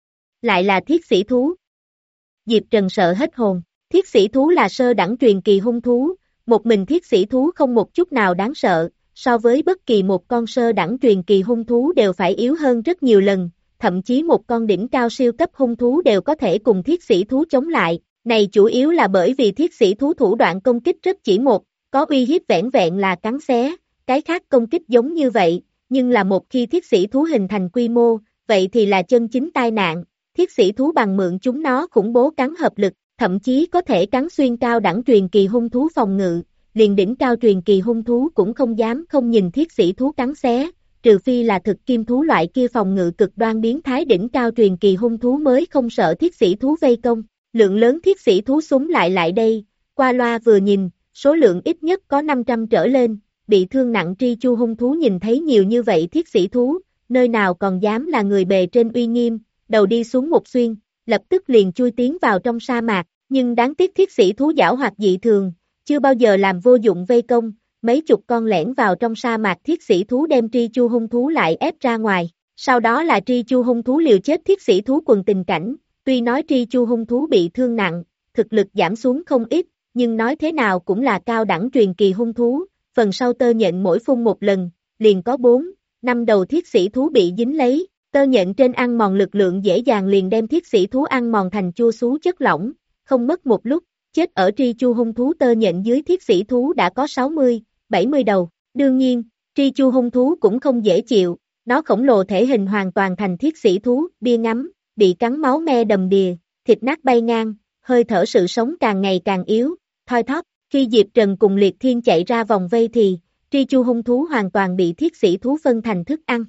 Lại là thiết sĩ thú. Diệp Trần sợ hết hồn, thiết sĩ thú là sơ đẳng truyền kỳ hung thú, một mình thiết sĩ thú không một chút nào đáng sợ, so với bất kỳ một con sơ đẳng truyền kỳ hung thú đều phải yếu hơn rất nhiều lần, thậm chí một con đỉnh cao siêu cấp hung thú đều có thể cùng thiết sĩ thú chống lại, này chủ yếu là bởi vì thiết sĩ thú thủ đoạn công kích rất chỉ một, có uy hiếp vẻn vẹn là cắn xé, cái khác công kích giống như vậy, nhưng là một khi thiết sĩ thú hình thành quy mô, vậy thì là chân chính tai nạn, thiết sĩ thú bằng mượn chúng nó khủng bố cắn hợp lực, thậm chí có thể cắn xuyên cao đẳng truyền kỳ hung thú phòng ngự, liền đỉnh cao truyền kỳ hung thú cũng không dám không nhìn thiết sĩ thú cắn xé, trừ phi là thực kim thú loại kia phòng ngự cực đoan biến thái đỉnh cao truyền kỳ hung thú mới không sợ thiết sĩ thú vây công, lượng lớn thiết sĩ thú súng lại lại đây, qua loa vừa nhìn, số lượng ít nhất có năm trăm trở lên, bị thương nặng tri chu hung thú nhìn thấy nhiều như vậy thiết sĩ thú, nơi nào còn dám là người bề trên uy nghiêm, đầu đi xuống một xuyên, lập tức liền chui tiến vào trong sa mạc, nhưng đáng tiếc thiết sĩ thú giảo hoạt dị thường, chưa bao giờ làm vô dụng vây công, mấy chục con lẻn vào trong sa mạc thiết sĩ thú đem tri chu hung thú lại ép ra ngoài, sau đó là tri chu hung thú liều chết thiết sĩ thú quần tình cảnh, tuy nói tri chu hung thú bị thương nặng, thực lực giảm xuống không ít, nhưng nói thế nào cũng là cao đẳng truyền kỳ hung thú, phần sau tơ nhện mỗi phun một lần, liền có bốn, năm đầu thiết sĩ thú bị dính lấy, tơ nhện trên ăn mòn lực lượng dễ dàng liền đem thiết sĩ thú ăn mòn thành chua xú chất lỏng, không mất một lúc, chết ở tri chu hung thú tơ nhện dưới thiết sĩ thú đã có sáu mươi, bảy mươi đầu, đương nhiên, tri chu hung thú cũng không dễ chịu, nó khổng lồ thể hình hoàn toàn thành thiết sĩ thú, bia ngắm, bị cắn máu me đầm đìa, thịt nát bay ngang, hơi thở sự sống càng ngày càng yếu, thoi thóp, khi Diệp Trần cùng Liệt Thiên chạy ra vòng vây thì, tri chu hung thú hoàn toàn bị thiết sĩ thú phân thành thức ăn.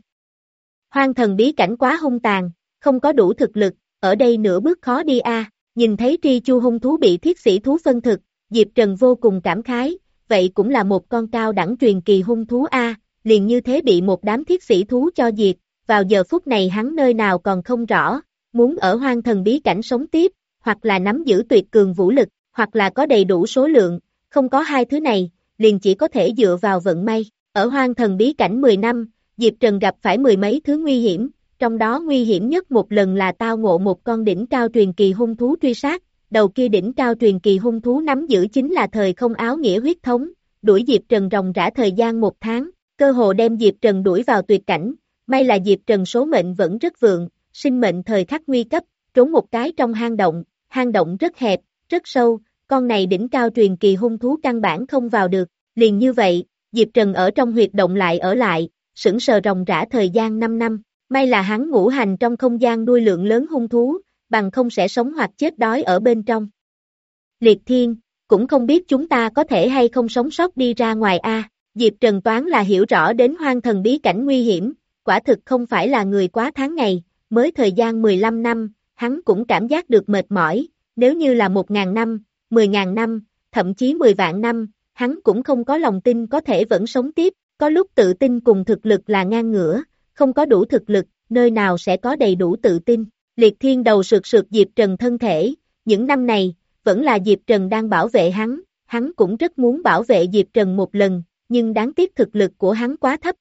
Hoang thần bí cảnh quá hung tàn, không có đủ thực lực, ở đây nửa bước khó đi a. À. Nhìn thấy tri chu hung thú bị thiết sĩ thú phân thực, Diệp Trần vô cùng cảm khái, vậy cũng là một con cao đẳng truyền kỳ hung thú a, à, liền như thế bị một đám thiết sĩ thú cho diệt, vào giờ phút này hắn nơi nào còn không rõ, muốn ở hoang thần bí cảnh sống tiếp, hoặc là nắm giữ tuyệt cường vũ lực, hoặc là có đầy đủ số lượng, không có hai thứ này, liền chỉ có thể dựa vào vận may. Ở hoang thần bí cảnh mười năm, Diệp Trần gặp phải mười mấy thứ nguy hiểm, trong đó nguy hiểm nhất một lần là tao ngộ một con đỉnh cao truyền kỳ hung thú truy sát, đầu kia đỉnh cao truyền kỳ hung thú nắm giữ chính là thời không áo nghĩa huyết thống, đuổi Diệp Trần ròng rã thời gian một tháng, cơ hồ đem Diệp Trần đuổi vào tuyệt cảnh, may là Diệp Trần số mệnh vẫn rất vượng, sinh mệnh thời khắc nguy cấp, trốn một cái trong hang động, hang động rất hẹp, rất sâu, con này đỉnh cao truyền kỳ hung thú căn bản không vào được, liền như vậy, Diệp Trần ở trong huyệt động lại ở lại, sững sờ ròng rã thời gian năm năm, may là hắn ngũ hành trong không gian nuôi lượng lớn hung thú, bằng không sẽ sống hoặc chết đói ở bên trong. Liệt Thiên, cũng không biết chúng ta có thể hay không sống sót đi ra ngoài a. Diệp Trần toán là hiểu rõ đến hoang thần bí cảnh nguy hiểm, quả thực không phải là người quá tháng ngày, mới thời gian mười lăm năm, hắn cũng cảm giác được mệt mỏi, nếu như là một ngàn năm, mười ngàn năm, thậm chí mười vạn năm, hắn cũng không có lòng tin có thể vẫn sống tiếp, có lúc tự tin cùng thực lực là ngang ngửa, không có đủ thực lực, nơi nào sẽ có đầy đủ tự tin. Liệt Thiên đầu sượt sượt Diệp Trần thân thể, những năm này, vẫn là Diệp Trần đang bảo vệ hắn, hắn cũng rất muốn bảo vệ Diệp Trần một lần, nhưng đáng tiếc thực lực của hắn quá thấp.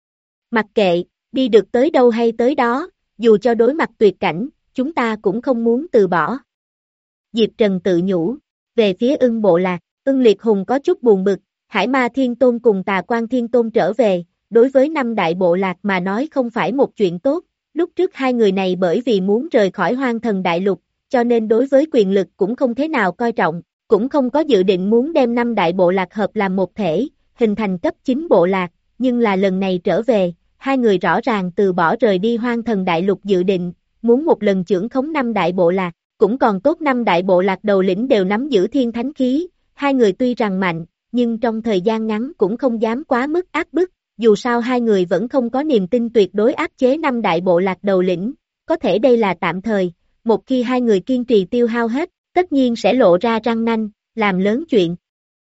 Mặc kệ, đi được tới đâu hay tới đó, dù cho đối mặt tuyệt cảnh, chúng ta cũng không muốn từ bỏ. Diệp Trần tự nhủ, về phía ưng bộ lạc, ưng liệt hùng có chút buồn bực, Hải Ma Thiên Tôn cùng Tà Quan Thiên Tôn trở về, đối với năm đại bộ lạc mà nói không phải một chuyện tốt, lúc trước hai người này bởi vì muốn rời khỏi hoang thần đại lục, cho nên đối với quyền lực cũng không thế nào coi trọng, cũng không có dự định muốn đem năm đại bộ lạc hợp làm một thể, hình thành cấp chín bộ lạc, nhưng là lần này trở về, hai người rõ ràng từ bỏ rời đi hoang thần đại lục dự định, muốn một lần trưởng khống năm đại bộ lạc, cũng còn tốt năm đại bộ lạc đầu lĩnh đều nắm giữ thiên thánh khí, hai người tuy rằng mạnh, nhưng trong thời gian ngắn cũng không dám quá mức áp bức, dù sao hai người vẫn không có niềm tin tuyệt đối áp chế năm đại bộ lạc đầu lĩnh, có thể đây là tạm thời, một khi hai người kiên trì tiêu hao hết, tất nhiên sẽ lộ ra răng nanh, làm lớn chuyện.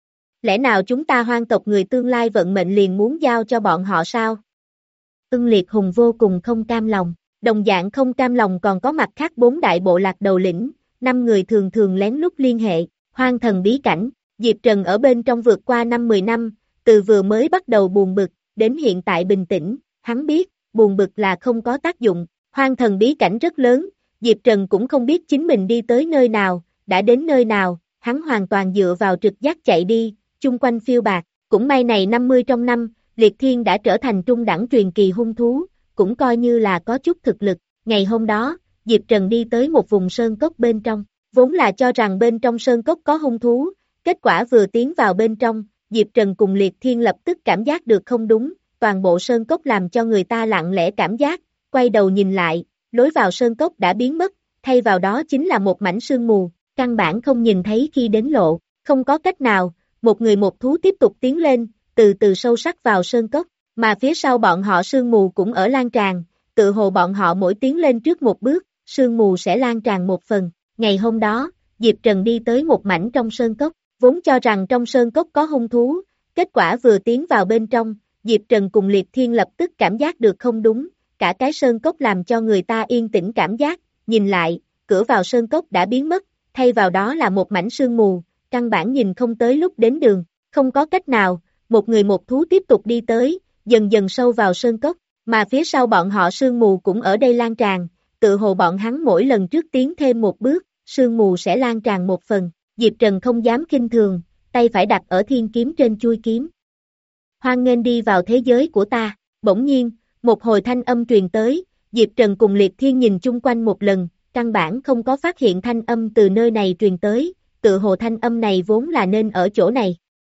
Lẽ nào chúng ta hoang tộc người tương lai vận mệnh liền muốn giao cho bọn họ sao? Ưng Liệt Hùng vô cùng không cam lòng, đồng dạng không cam lòng còn có mặt khác bốn đại bộ lạc đầu lĩnh, năm người thường thường lén lút liên hệ, hoang thần bí cảnh, Diệp Trần ở bên trong vượt qua năm mười năm, từ vừa mới bắt đầu buồn bực, đến hiện tại bình tĩnh, hắn biết, buồn bực là không có tác dụng, hoang thần bí cảnh rất lớn, Diệp Trần cũng không biết chính mình đi tới nơi nào, đã đến nơi nào, hắn hoàn toàn dựa vào trực giác chạy đi, chung quanh phiêu bạc, cũng may này năm mươi trong năm, Liệt Thiên đã trở thành trung đẳng truyền kỳ hung thú, cũng coi như là có chút thực lực, ngày hôm đó, Diệp Trần đi tới một vùng sơn cốc bên trong, vốn là cho rằng bên trong sơn cốc có hung thú, kết quả vừa tiến vào bên trong, Diệp Trần cùng Liệt Thiên lập tức cảm giác được không đúng, toàn bộ sơn cốc làm cho người ta lặng lẽ cảm giác, quay đầu nhìn lại, lối vào sơn cốc đã biến mất, thay vào đó chính là một mảnh sương mù, căn bản không nhìn thấy khi đến lộ, không có cách nào, một người một thú tiếp tục tiến lên, từ từ sâu sắc vào sơn cốc, mà phía sau bọn họ sương mù cũng ở lan tràn, tự hồ bọn họ mỗi tiến lên trước một bước, sương mù sẽ lan tràn một phần. Ngày hôm đó, Diệp Trần đi tới một mảnh trong sơn cốc, vốn cho rằng trong sơn cốc có hung thú, Kết quả vừa tiến vào bên trong, Diệp Trần cùng Liệt Thiên lập tức cảm giác được không đúng, cả cái sơn cốc làm cho người ta yên tĩnh cảm giác, nhìn lại, cửa vào sơn cốc đã biến mất, thay vào đó là một mảnh sương mù, căn bản nhìn không tới lúc đến đường, không có cách nào, một người một thú tiếp tục đi tới, dần dần sâu vào sơn cốc, mà phía sau bọn họ sương mù cũng ở đây lan tràn, tự hồ bọn hắn mỗi lần trước tiến thêm một bước, sương mù sẽ lan tràn một phần, Diệp Trần không dám khinh thường, tay phải đặt ở thiên kiếm trên chuôi kiếm. Hoan nghênh đi vào thế giới của ta, bỗng nhiên, một hồi thanh âm truyền tới, Diệp Trần cùng Liệt Thiên nhìn chung quanh một lần, căn bản không có phát hiện thanh âm từ nơi này truyền tới, tự hồ thanh âm này vốn là nên ở chỗ này.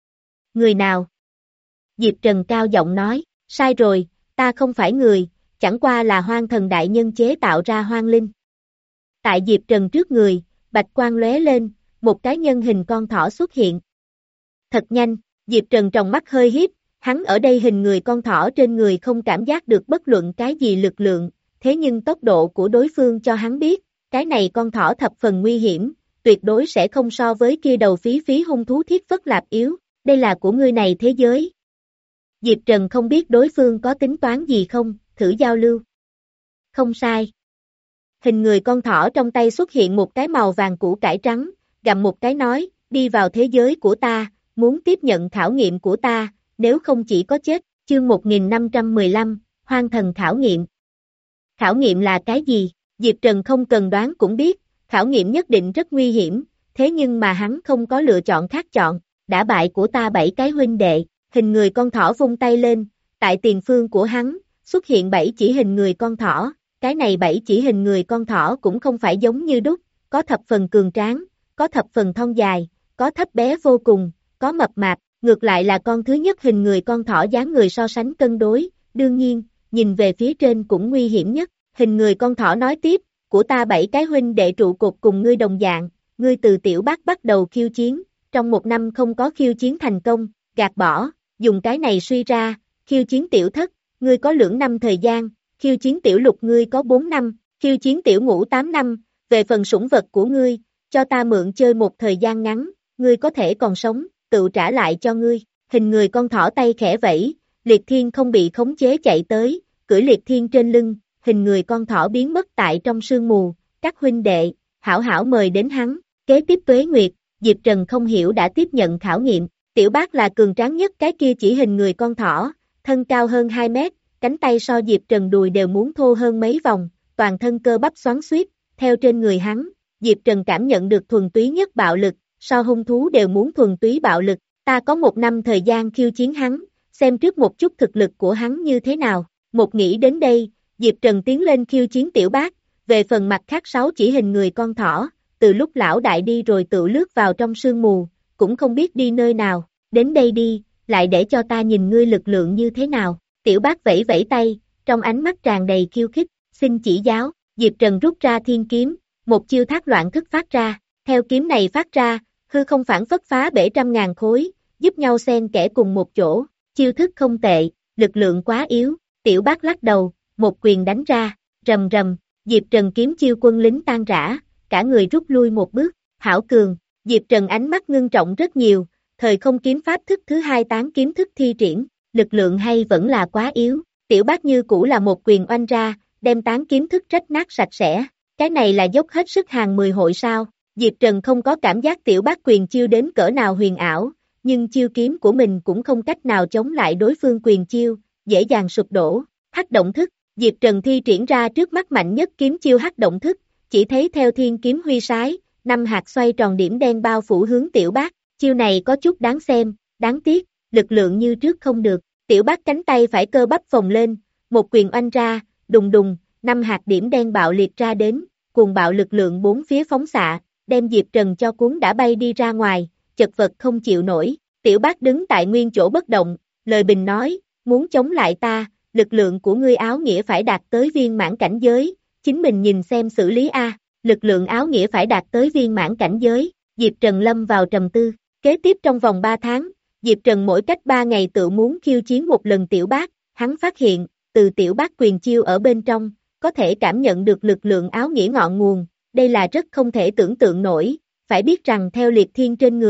Người nào? Diệp Trần cao giọng nói, sai rồi, ta không phải người, chẳng qua là hoang thần đại nhân chế tạo ra hoang linh. Tại Diệp Trần trước người, bạch quang lóe lên, một cái nhân hình con thỏ xuất hiện. Thật nhanh, Diệp Trần trong mắt hơi hiếp, hắn ở đây hình người con thỏ trên người không cảm giác được bất luận cái gì lực lượng, thế nhưng tốc độ của đối phương cho hắn biết, cái này con thỏ thập phần nguy hiểm, tuyệt đối sẽ không so với kia đầu phí phí hung thú thiết phất lạp yếu, đây là của ngươi này thế giới. Diệp Trần không biết đối phương có tính toán gì không, thử giao lưu. Không sai. Hình người con thỏ trong tay xuất hiện một cái màu vàng củ cải trắng, gặm một cái nói, đi vào thế giới của ta, muốn tiếp nhận khảo nghiệm của ta, nếu không chỉ có chết, chương một nghìn năm trăm mười lăm, hoang thần khảo nghiệm. Khảo nghiệm là cái gì? Diệp Trần không cần đoán cũng biết, khảo nghiệm nhất định rất nguy hiểm, thế nhưng mà hắn không có lựa chọn khác chọn, đã bại của ta bảy cái huynh đệ, hình người con thỏ vung tay lên, tại tiền phương của hắn, xuất hiện bảy chỉ hình người con thỏ, cái này bảy chỉ hình người con thỏ cũng không phải giống như đúc, có thập phần cường tráng, có thập phần thon dài, có thấp bé vô cùng, có mập mạp, ngược lại là con thứ nhất hình người con thỏ dáng người so sánh cân đối, đương nhiên, nhìn về phía trên cũng nguy hiểm nhất, hình người con thỏ nói tiếp, của ta bảy cái huynh đệ trụ cột cùng ngươi đồng dạng, ngươi từ tiểu bác bắt đầu khiêu chiến, trong một năm không có khiêu chiến thành công, gạt bỏ, dùng cái này suy ra, khiêu chiến tiểu thất, ngươi có lưỡng năm thời gian, khiêu chiến tiểu lục ngươi có bốn năm, khiêu chiến tiểu ngũ tám năm, về phần sủng vật của ngươi, cho ta mượn chơi một thời gian ngắn, ngươi có thể còn sống, tự trả lại cho ngươi, hình người con thỏ tay khẽ vẫy, Liệt Thiên không bị khống chế chạy tới, cưỡi Liệt Thiên trên lưng, hình người con thỏ biến mất tại trong sương mù, các huynh đệ, hảo hảo mời đến hắn, kế tiếp Tuế Nguyệt, Diệp Trần không hiểu đã tiếp nhận khảo nghiệm, tiểu bác là cường tráng nhất cái kia chỉ hình người con thỏ, thân cao hơn hai mét, cánh tay so Diệp Trần đùi đều muốn thô hơn mấy vòng, toàn thân cơ bắp xoắn xuýt, theo trên người hắn, Diệp Trần cảm nhận được thuần túy nhất bạo lực, so hung thú đều muốn thuần túy bạo lực, ta có một năm thời gian khiêu chiến hắn, xem trước một chút thực lực của hắn như thế nào, một nghĩ đến đây, Diệp Trần tiến lên khiêu chiến tiểu bác, về phần mặt khác sáu chỉ hình người con thỏ, từ lúc lão đại đi rồi tự lướt vào trong sương mù, cũng không biết đi nơi nào, đến đây đi, lại để cho ta nhìn ngươi lực lượng như thế nào, tiểu bác vẫy vẫy tay, trong ánh mắt tràn đầy khiêu khích, xin chỉ giáo, Diệp Trần rút ra thiên kiếm, một chiêu thác loạn thức phát ra, theo kiếm này phát ra, hư không phản phất phá bể trăm ngàn khối, giúp nhau xen kẽ cùng một chỗ, chiêu thức không tệ, lực lượng quá yếu, tiểu bác lắc đầu, một quyền đánh ra, rầm rầm, Diệp Trần kiếm chiêu quân lính tan rã, cả người rút lui một bước, hảo cường, Diệp Trần ánh mắt ngưng trọng rất nhiều, thời không kiếm pháp thức thứ hai tán kiếm thức thi triển, lực lượng hay vẫn là quá yếu, tiểu bác như cũ là một quyền oanh ra, đem tán kiếm thức rách nát sạch sẽ, cái này là dốc hết sức hàng mười hội sao, Diệp Trần không có cảm giác tiểu bác quyền chiêu đến cỡ nào huyền ảo, nhưng chiêu kiếm của mình cũng không cách nào chống lại đối phương quyền chiêu, dễ dàng sụp đổ, hắc động thức, Diệp Trần thi triển ra trước mắt mạnh nhất kiếm chiêu hắc động thức, chỉ thấy theo thiên kiếm huy sái, năm hạt xoay tròn điểm đen bao phủ hướng tiểu bác, chiêu này có chút đáng xem, đáng tiếc, lực lượng như trước không được, tiểu bác cánh tay phải cơ bắp phồng lên, một quyền oanh ra, đùng đùng, năm hạt điểm đen bạo liệt ra đến, cuồng bạo lực lượng bốn phía phóng xạ, đem Diệp Trần cho cuốn đã bay đi ra ngoài, chật vật không chịu nổi, tiểu bác đứng tại nguyên chỗ bất động, lời bình nói, muốn chống lại ta, lực lượng của ngươi áo nghĩa phải đạt tới viên mãn cảnh giới, chính mình nhìn xem xử lý a, lực lượng áo nghĩa phải đạt tới viên mãn cảnh giới, Diệp Trần lâm vào trầm tư, kế tiếp trong vòng ba tháng, Diệp Trần mỗi cách ba ngày tự muốn khiêu chiến một lần tiểu bác, hắn phát hiện, từ tiểu bác quyền chiêu ở bên trong, có thể cảm nhận được lực lượng áo nghĩa ngọn nguồn, đây là rất không thể tưởng tượng nổi, phải biết rằng theo Liệt Thiên trên người,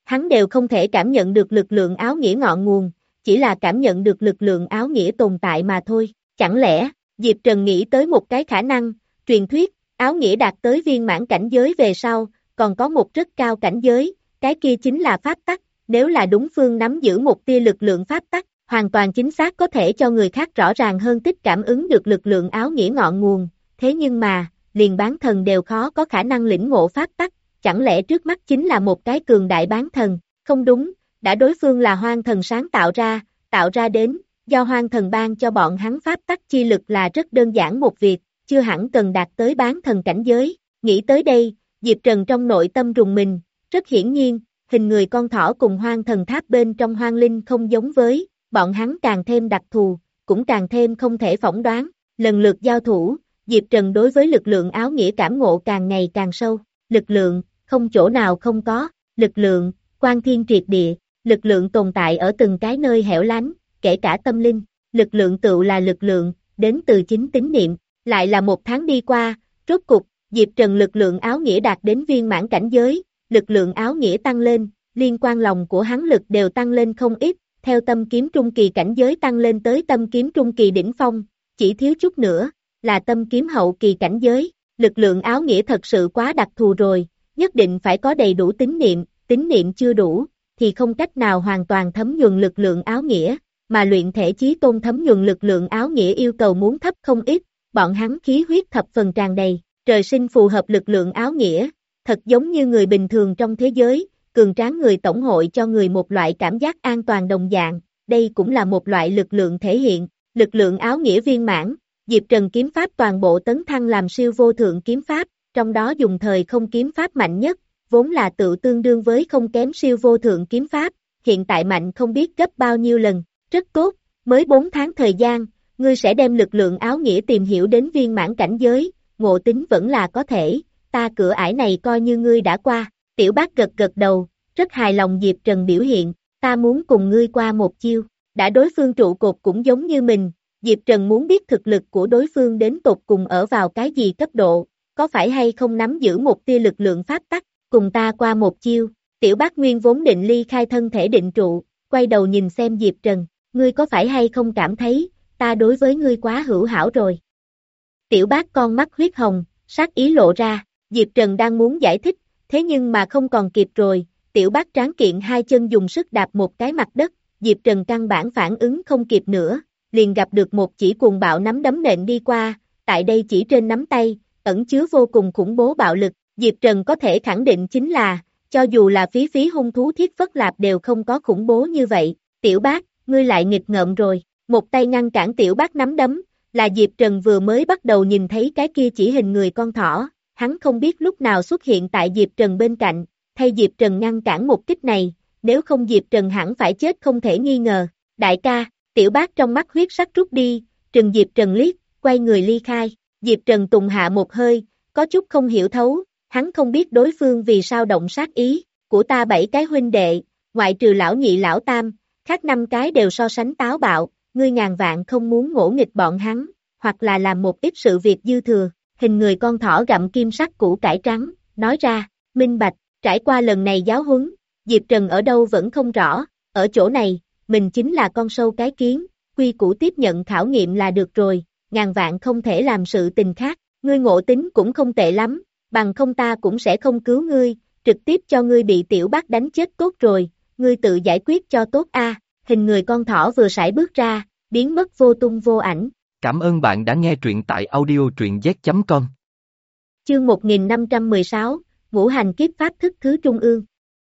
hắn đều không thể cảm nhận được lực lượng áo nghĩa ngọn nguồn, chỉ là cảm nhận được lực lượng áo nghĩa tồn tại mà thôi. Chẳng lẽ, Diệp Trần nghĩ tới một cái khả năng, truyền thuyết, áo nghĩa đạt tới viên mãn cảnh giới về sau, còn có một rất cao cảnh giới, cái kia chính là pháp tắc, nếu là đúng phương nắm giữ một tia lực lượng pháp tắc, hoàn toàn chính xác có thể cho người khác rõ ràng hơn tích cảm ứng được lực lượng áo nghĩa ngọn nguồn, thế nhưng mà, liền bán thần đều khó có khả năng lĩnh ngộ pháp tắc, chẳng lẽ trước mắt chính là một cái cường đại bán thần, không đúng, đã đối phương là hoang thần sáng tạo ra, tạo ra đến, do hoang thần ban cho bọn hắn pháp tắc chi lực là rất đơn giản một việc, chưa hẳn cần đạt tới bán thần cảnh giới, nghĩ tới đây, Diệp Trần trong nội tâm rùng mình, rất hiển nhiên, hình người con thỏ cùng hoang thần tháp bên trong hoang linh không giống với, bọn hắn càng thêm đặc thù, cũng càng thêm không thể phỏng đoán, lần lượt giao thủ, Diệp Trần đối với lực lượng áo nghĩa cảm ngộ càng ngày càng sâu, lực lượng, không chỗ nào không có, lực lượng, quan thiên triệt địa, lực lượng tồn tại ở từng cái nơi hẻo lánh, kể cả tâm linh, lực lượng tựu là lực lượng, đến từ chính tín niệm, lại là một tháng đi qua, rốt cục, Diệp Trần lực lượng áo nghĩa đạt đến viên mãn cảnh giới, lực lượng áo nghĩa tăng lên, liên quan lòng của hắn lực đều tăng lên không ít, theo tâm kiếm trung kỳ cảnh giới tăng lên tới tâm kiếm trung kỳ đỉnh phong, chỉ thiếu chút nữa, là tâm kiếm hậu kỳ cảnh giới, lực lượng áo nghĩa thật sự quá đặc thù rồi, nhất định phải có đầy đủ tín niệm, tín niệm chưa đủ, thì không cách nào hoàn toàn thấm nhuần lực lượng áo nghĩa, mà luyện thể chí tôn thấm nhuần lực lượng áo nghĩa yêu cầu muốn thấp không ít, bọn hắn khí huyết thập phần tràn đầy, trời sinh phù hợp lực lượng áo nghĩa, thật giống như người bình thường trong thế giới, cường tráng người tổng hội cho người một loại cảm giác an toàn đồng dạng, đây cũng là một loại lực lượng thể hiện, lực lượng áo nghĩa viên mãn, Diệp Trần kiếm pháp toàn bộ tấn thăng làm siêu vô thượng kiếm pháp, trong đó dùng thời không kiếm pháp mạnh nhất, vốn là tự tương đương với không kém siêu vô thượng kiếm pháp, hiện tại mạnh không biết gấp bao nhiêu lần, rất tốt, mới bốn tháng thời gian, ngươi sẽ đem lực lượng áo nghĩa tìm hiểu đến viên mãn cảnh giới, ngộ tính vẫn là có thể, ta cửa ải này coi như ngươi đã qua, tiểu bác gật gật đầu, rất hài lòng Diệp Trần biểu hiện, ta muốn cùng ngươi qua một chiêu, đã đối phương trụ cột cũng giống như mình, Diệp Trần muốn biết thực lực của đối phương đến tột cùng ở vào cái gì cấp độ, có phải hay không nắm giữ một tia lực lượng pháp tắc, cùng ta qua một chiêu, tiểu bác nguyên vốn định ly khai thân thể định trụ, quay đầu nhìn xem Diệp Trần, ngươi có phải hay không cảm thấy, ta đối với ngươi quá hữu hảo rồi. Tiểu bác con mắt huyết hồng, sát ý lộ ra, Diệp Trần đang muốn giải thích, thế nhưng mà không còn kịp rồi, tiểu bác tráng kiện hai chân dùng sức đạp một cái mặt đất, Diệp Trần căn bản phản ứng không kịp nữa, liền gặp được một chỉ cuồng bạo nắm đấm nện đi qua, tại đây chỉ trên nắm tay, ẩn chứa vô cùng khủng bố bạo lực, Diệp Trần có thể khẳng định chính là, cho dù là phí phí hung thú thiết phất lạp đều không có khủng bố như vậy, tiểu bác, ngươi lại nghịch ngợm rồi, một tay ngăn cản tiểu bác nắm đấm, là Diệp Trần vừa mới bắt đầu nhìn thấy cái kia chỉ hình người con thỏ, hắn không biết lúc nào xuất hiện tại Diệp Trần bên cạnh, thay Diệp Trần ngăn cản một kích này, nếu không Diệp Trần hẳn phải chết không thể nghi ngờ, đại ca, tiểu bác trong mắt huyết sắc rút đi, trừng Diệp Trần liếc, quay người ly khai, Diệp Trần tùng hạ một hơi, có chút không hiểu thấu, hắn không biết đối phương vì sao động sát ý, của ta bảy cái huynh đệ, ngoại trừ lão nhị lão tam, khác năm cái đều so sánh táo bạo, ngươi ngàn vạn không muốn ngỗ nghịch bọn hắn, hoặc là làm một ít sự việc dư thừa, hình người con thỏ gặm kim sắc củ cải trắng, nói ra, minh bạch, trải qua lần này giáo huấn, Diệp Trần ở đâu vẫn không rõ, ở chỗ này, mình chính là con sâu cái kiến, quy củ tiếp nhận khảo nghiệm là được rồi, ngàn vạn không thể làm sự tình khác, ngươi ngộ tính cũng không tệ lắm, bằng không ta cũng sẽ không cứu ngươi, trực tiếp cho ngươi bị tiểu bác đánh chết tốt rồi, ngươi tự giải quyết cho tốt a. Hình người con thỏ vừa sải bước ra, biến mất vô tung vô ảnh.
Cảm ơn bạn đã nghe truyện tại audio truyện z chấm com.
Chương một nghìn năm trăm mười sáu, Ngũ hành kiếp pháp thức thứ trung ương.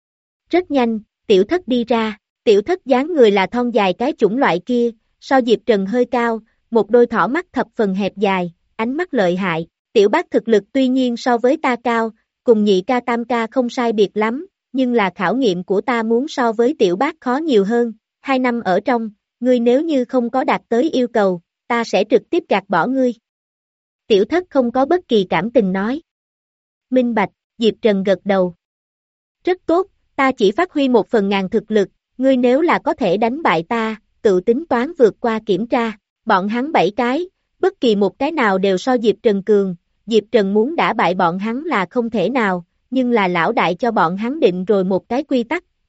Rất nhanh, tiểu thất đi ra, tiểu thất dáng người là thon dài cái chủng loại kia, so Diệp Trần hơi cao, một đôi thỏ mắt thập phần hẹp dài, ánh mắt lợi hại, tiểu bác thực lực tuy nhiên so với ta cao, cùng nhị ca tam ca không sai biệt lắm, nhưng là khảo nghiệm của ta muốn so với tiểu bác khó nhiều hơn, hai năm ở trong, ngươi nếu như không có đạt tới yêu cầu, ta sẽ trực tiếp gạt bỏ ngươi. Tiểu thất không có bất kỳ cảm tình nói. Minh bạch, Diệp Trần gật đầu. Rất tốt, ta chỉ phát huy một phần ngàn thực lực, ngươi nếu là có thể đánh bại ta, tự tính toán vượt qua kiểm tra, bọn hắn bảy cái, bất kỳ một cái nào đều so Diệp Trần cường, Diệp Trần muốn đả bại bọn hắn là không thể nào, nhưng là lão đại cho bọn hắn định rồi một cái quy tắc,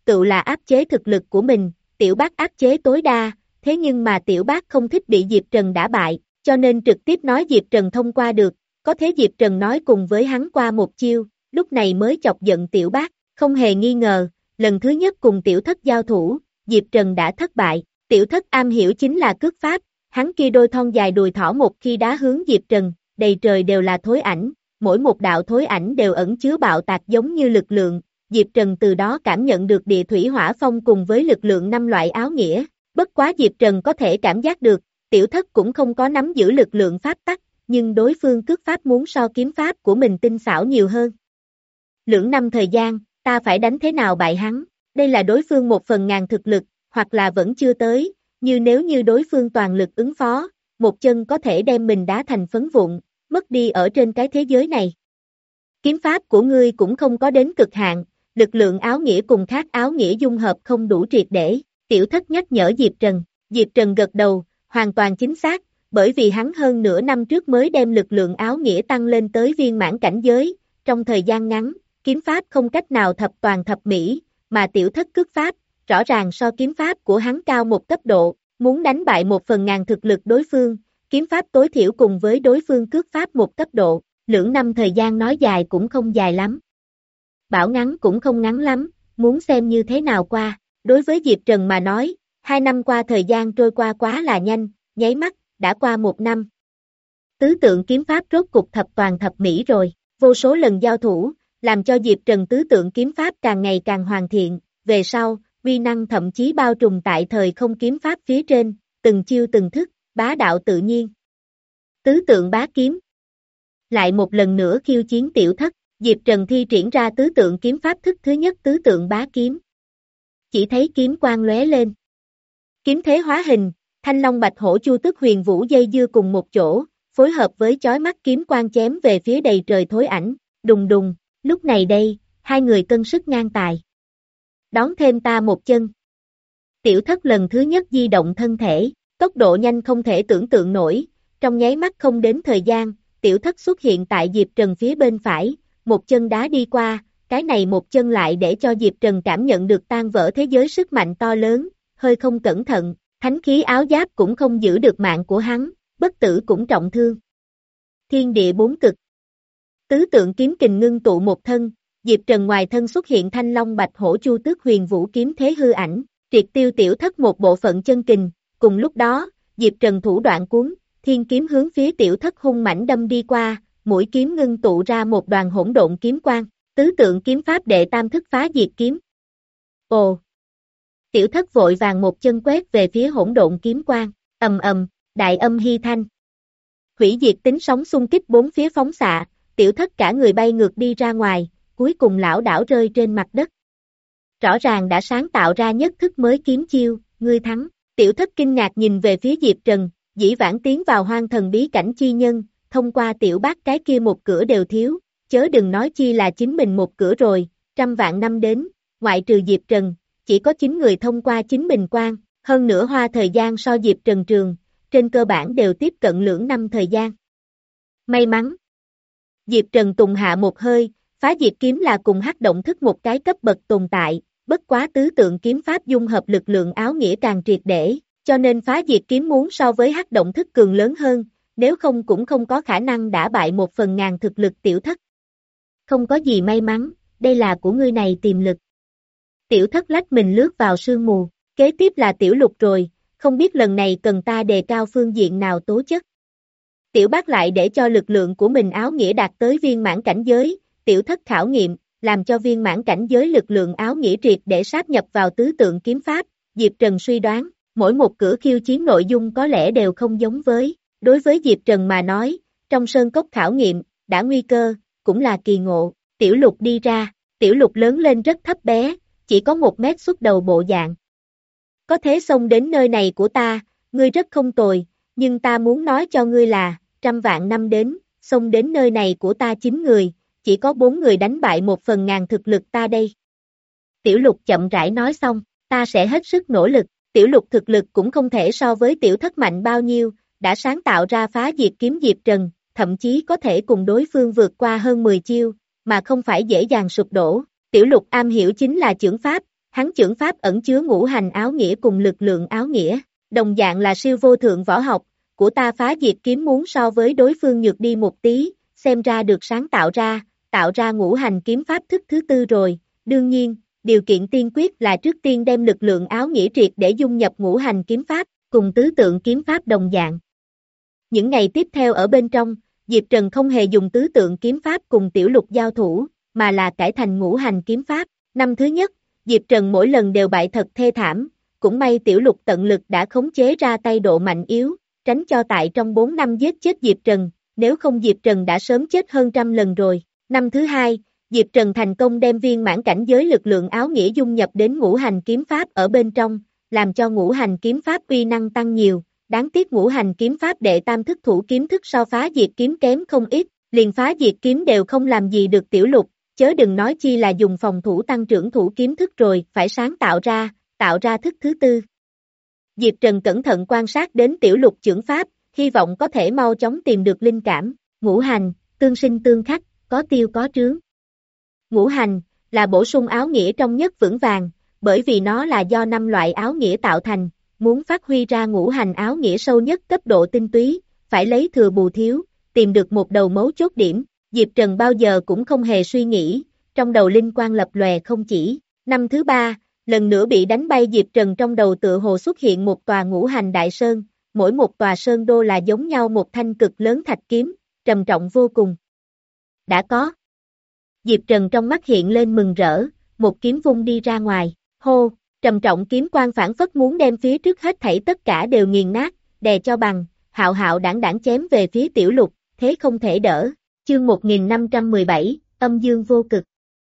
tựu là áp chế thực lực của mình, Tiểu Bác áp chế tối đa, thế nhưng mà Tiểu Bác không thích bị Diệp Trần đả bại, cho nên trực tiếp nói Diệp Trần thông qua được, có thế Diệp Trần nói cùng với hắn qua một chiêu, lúc này mới chọc giận Tiểu Bác, không hề nghi ngờ, lần thứ nhất cùng Tiểu Thất giao thủ, Diệp Trần đã thất bại, Tiểu Thất am hiểu chính là cước pháp, hắn kia đôi thon dài đùi thỏ một khi đá hướng Diệp Trần, đầy trời đều là thối ảnh, mỗi một đạo thối ảnh đều ẩn chứa bạo tạc giống như lực lượng, Diệp Trần từ đó cảm nhận được địa thủy hỏa phong cùng với lực lượng năm loại áo nghĩa, bất quá Diệp Trần có thể cảm giác được, Tiểu Thất cũng không có nắm giữ lực lượng pháp tắc, nhưng đối phương cước pháp muốn so kiếm pháp của mình tinh xảo nhiều hơn. Lưỡng năm thời gian, ta phải đánh thế nào bại hắn, đây là đối phương một phần ngàn thực lực, hoặc là vẫn chưa tới, như nếu như đối phương toàn lực ứng phó, một chân có thể đem mình đá thành phấn vụn, mất đi ở trên cái thế giới này. Kiếm pháp của ngươi cũng không có đến cực hạn, lực lượng áo nghĩa cùng khác áo nghĩa dung hợp không đủ triệt để, Tiểu Thất nhắc nhở Diệp Trần, Diệp Trần gật đầu, hoàn toàn chính xác, bởi vì hắn hơn nửa năm trước mới đem lực lượng áo nghĩa tăng lên tới viên mãn cảnh giới, trong thời gian ngắn, kiếm pháp không cách nào thập toàn thập mỹ, mà Tiểu Thất cước pháp, rõ ràng so kiếm pháp của hắn cao một cấp độ, muốn đánh bại một phần ngàn thực lực đối phương, kiếm pháp tối thiểu cùng với đối phương cước pháp một cấp độ, lưỡng năm thời gian nói dài cũng không dài lắm. Bảo ngắn cũng không ngắn lắm, muốn xem như thế nào qua, đối với Diệp Trần mà nói, hai năm qua thời gian trôi qua quá là nhanh, nháy mắt, đã qua một năm. Tứ tượng kiếm pháp rốt cục thập toàn thập mỹ rồi, vô số lần giao thủ, làm cho Diệp Trần tứ tượng kiếm pháp càng ngày càng hoàn thiện, về sau, uy năng thậm chí bao trùm tại thời không kiếm pháp phía trên, từng chiêu từng thức, bá đạo tự nhiên. Tứ tượng bá kiếm. Lại một lần nữa khiêu chiến Tiểu Thất, Diệp Trần thi triển ra tứ tượng kiếm pháp thức thứ nhất tứ tượng bá kiếm. Chỉ thấy kiếm quang lóe lên. Kiếm thế hóa hình, Thanh Long Bạch Hổ Chu Tức Huyền Vũ dây dưa cùng một chỗ, phối hợp với chói mắt kiếm quang chém về phía đầy trời thối ảnh, đùng đùng, lúc này đây, hai người cân sức ngang tài. Đón thêm ta một chân. Tiểu Thất lần thứ nhất di động thân thể, tốc độ nhanh không thể tưởng tượng nổi, trong nháy mắt không đến thời gian, Tiểu Thất xuất hiện tại Diệp Trần phía bên phải, một chân đá đi qua, cái này một chân lại để cho Diệp Trần cảm nhận được tan vỡ thế giới sức mạnh to lớn, hơi không cẩn thận, thánh khí áo giáp cũng không giữ được mạng của hắn, bất tử cũng trọng thương. Thiên địa bốn cực. Tứ tượng kiếm kình ngưng tụ một thân, Diệp Trần ngoài thân xuất hiện Thanh Long Bạch Hổ Chu Tước Huyền Vũ kiếm thế hư ảnh, triệt tiêu Tiểu Thất một bộ phận chân kình, cùng lúc đó, Diệp Trần thủ đoạn cuốn, thiên kiếm hướng phía Tiểu Thất hung mãnh đâm đi qua, mũi kiếm ngưng tụ ra một đoàn hỗn độn kiếm quang, tứ tượng kiếm pháp đệ tam thức phá diệt kiếm. Ồ! Tiểu Thất vội vàng một chân quét về phía hỗn độn kiếm quang, ầm ầm, đại âm hy thanh. Hủy diệt tính sóng xung kích bốn phía phóng xạ, Tiểu Thất cả người bay ngược đi ra ngoài, cuối cùng lão đảo rơi trên mặt đất. Rõ ràng đã sáng tạo ra nhất thức mới kiếm chiêu, ngươi thắng. Tiểu Thất kinh ngạc nhìn về phía Diệp Trần, dĩ vãng tiến vào hoang thần bí cảnh chi nhân, thông qua Tiểu Bác cái kia một cửa đều thiếu, chớ đừng nói chi là chính mình một cửa rồi, trăm vạn năm đến, ngoại trừ Diệp Trần, chỉ có chín người thông qua chính mình quan, hơn nữa hoa thời gian so Diệp Trần trường, trên cơ bản đều tiếp cận lưỡng năm thời gian. May mắn. Diệp Trần tùng hạ một hơi, phá diệt kiếm là cùng hắc động thức một cái cấp bậc tồn tại, bất quá tứ tượng kiếm pháp dung hợp lực lượng áo nghĩa càng triệt để, cho nên phá diệt kiếm muốn so với hắc động thức cường lớn hơn, nếu không cũng không có khả năng đả bại một phần ngàn thực lực Tiểu Thất. Không có gì may mắn, đây là của ngươi này tiềm lực. Tiểu Thất lách mình lướt vào sương mù, kế tiếp là Tiểu Lục rồi, không biết lần này cần ta đề cao phương diện nào tố chất. Tiểu Bác lại để cho lực lượng của mình áo nghĩa đạt tới viên mãn cảnh giới, Tiểu Thất khảo nghiệm, làm cho viên mãn cảnh giới lực lượng áo nghĩa triệt để sáp nhập vào tứ tượng kiếm pháp, Diệp Trần suy đoán, mỗi một cửa khiêu chiến nội dung có lẽ đều không giống với, đối với Diệp Trần mà nói, trong sơn cốc khảo nghiệm, đã nguy cơ, cũng là kỳ ngộ, Tiểu Lục đi ra, Tiểu Lục lớn lên rất thấp bé, chỉ có một mét xuất đầu bộ dạng. Có thế xông đến nơi này của ta, ngươi rất không tồi, nhưng ta muốn nói cho ngươi là, trăm vạn năm đến, xông đến nơi này của ta chín người, chỉ có bốn người đánh bại một phần ngàn thực lực ta đây. Tiểu Lục chậm rãi nói xong, ta sẽ hết sức nỗ lực, Tiểu Lục thực lực cũng không thể so với Tiểu Thất mạnh bao nhiêu, đã sáng tạo ra phá diệt kiếm Diệp Trần, thậm chí có thể cùng đối phương vượt qua hơn mười chiêu, mà không phải dễ dàng sụp đổ. Tiểu Lục am hiểu chính là chưởng pháp, hắn chưởng pháp ẩn chứa ngũ hành áo nghĩa cùng lực lượng áo nghĩa, đồng dạng là siêu vô thượng võ học, của ta phá diệt kiếm muốn so với đối phương nhược đi một tí, xem ra được sáng tạo ra, tạo ra ngũ hành kiếm pháp thức thứ tư rồi, đương nhiên, điều kiện tiên quyết là trước tiên đem lực lượng áo nghĩa triệt để dung nhập ngũ hành kiếm pháp, cùng tứ tượng kiếm pháp đồng dạng. Những ngày tiếp theo ở bên trong, Diệp Trần không hề dùng tứ tượng kiếm pháp cùng Tiểu Lục giao thủ, mà là cải thành ngũ hành kiếm pháp. Năm thứ nhất, Diệp Trần mỗi lần đều bại thật thê thảm, cũng may Tiểu Lục tận lực đã khống chế ra tay độ mạnh yếu, tránh cho tại trong bốn năm giết chết Diệp Trần, nếu không Diệp Trần đã sớm chết hơn trăm lần rồi. Năm thứ hai, Diệp Trần thành công đem viên mãn cảnh giới lực lượng áo nghĩa dung nhập đến ngũ hành kiếm pháp ở bên trong, làm cho ngũ hành kiếm pháp uy năng tăng nhiều, đáng tiếc ngũ hành kiếm pháp đệ tam thức thủ kiếm thức so phá diệt kiếm kém không ít, liền phá diệt kiếm đều không làm gì được Tiểu Lục, chớ đừng nói chi là dùng phòng thủ tăng trưởng thủ kiếm thức rồi, phải sáng tạo ra, tạo ra thức thứ tư. Diệp Trần cẩn thận quan sát đến Tiểu Lục chưởng pháp, hy vọng có thể mau chóng tìm được linh cảm, ngũ hành, tương sinh tương khắc, có tiêu có trướng. Ngũ hành, là bổ sung áo nghĩa trong nhất vững vàng, bởi vì nó là do năm loại áo nghĩa tạo thành, muốn phát huy ra ngũ hành áo nghĩa sâu nhất cấp độ tinh túy, phải lấy thừa bù thiếu, tìm được một đầu mấu chốt điểm, Diệp Trần bao giờ cũng không hề suy nghĩ, trong đầu linh quang lập lòe không chỉ. Năm thứ ba, lần nữa bị đánh bay Diệp Trần trong đầu tựa hồ xuất hiện một tòa ngũ hành đại sơn, mỗi một tòa sơn đô là giống nhau một thanh cực lớn thạch kiếm, trầm trọng vô cùng. Đã có. Diệp Trần trong mắt hiện lên mừng rỡ, một kiếm vung đi ra ngoài, hô, trầm trọng kiếm quang phản phất muốn đem phía trước hết thảy tất cả đều nghiền nát, đè cho bằng, hạo hạo đảng đảng chém về phía Tiểu Lục, thế không thể đỡ. Chương một nghìn năm trăm mười bảy, âm dương vô cực.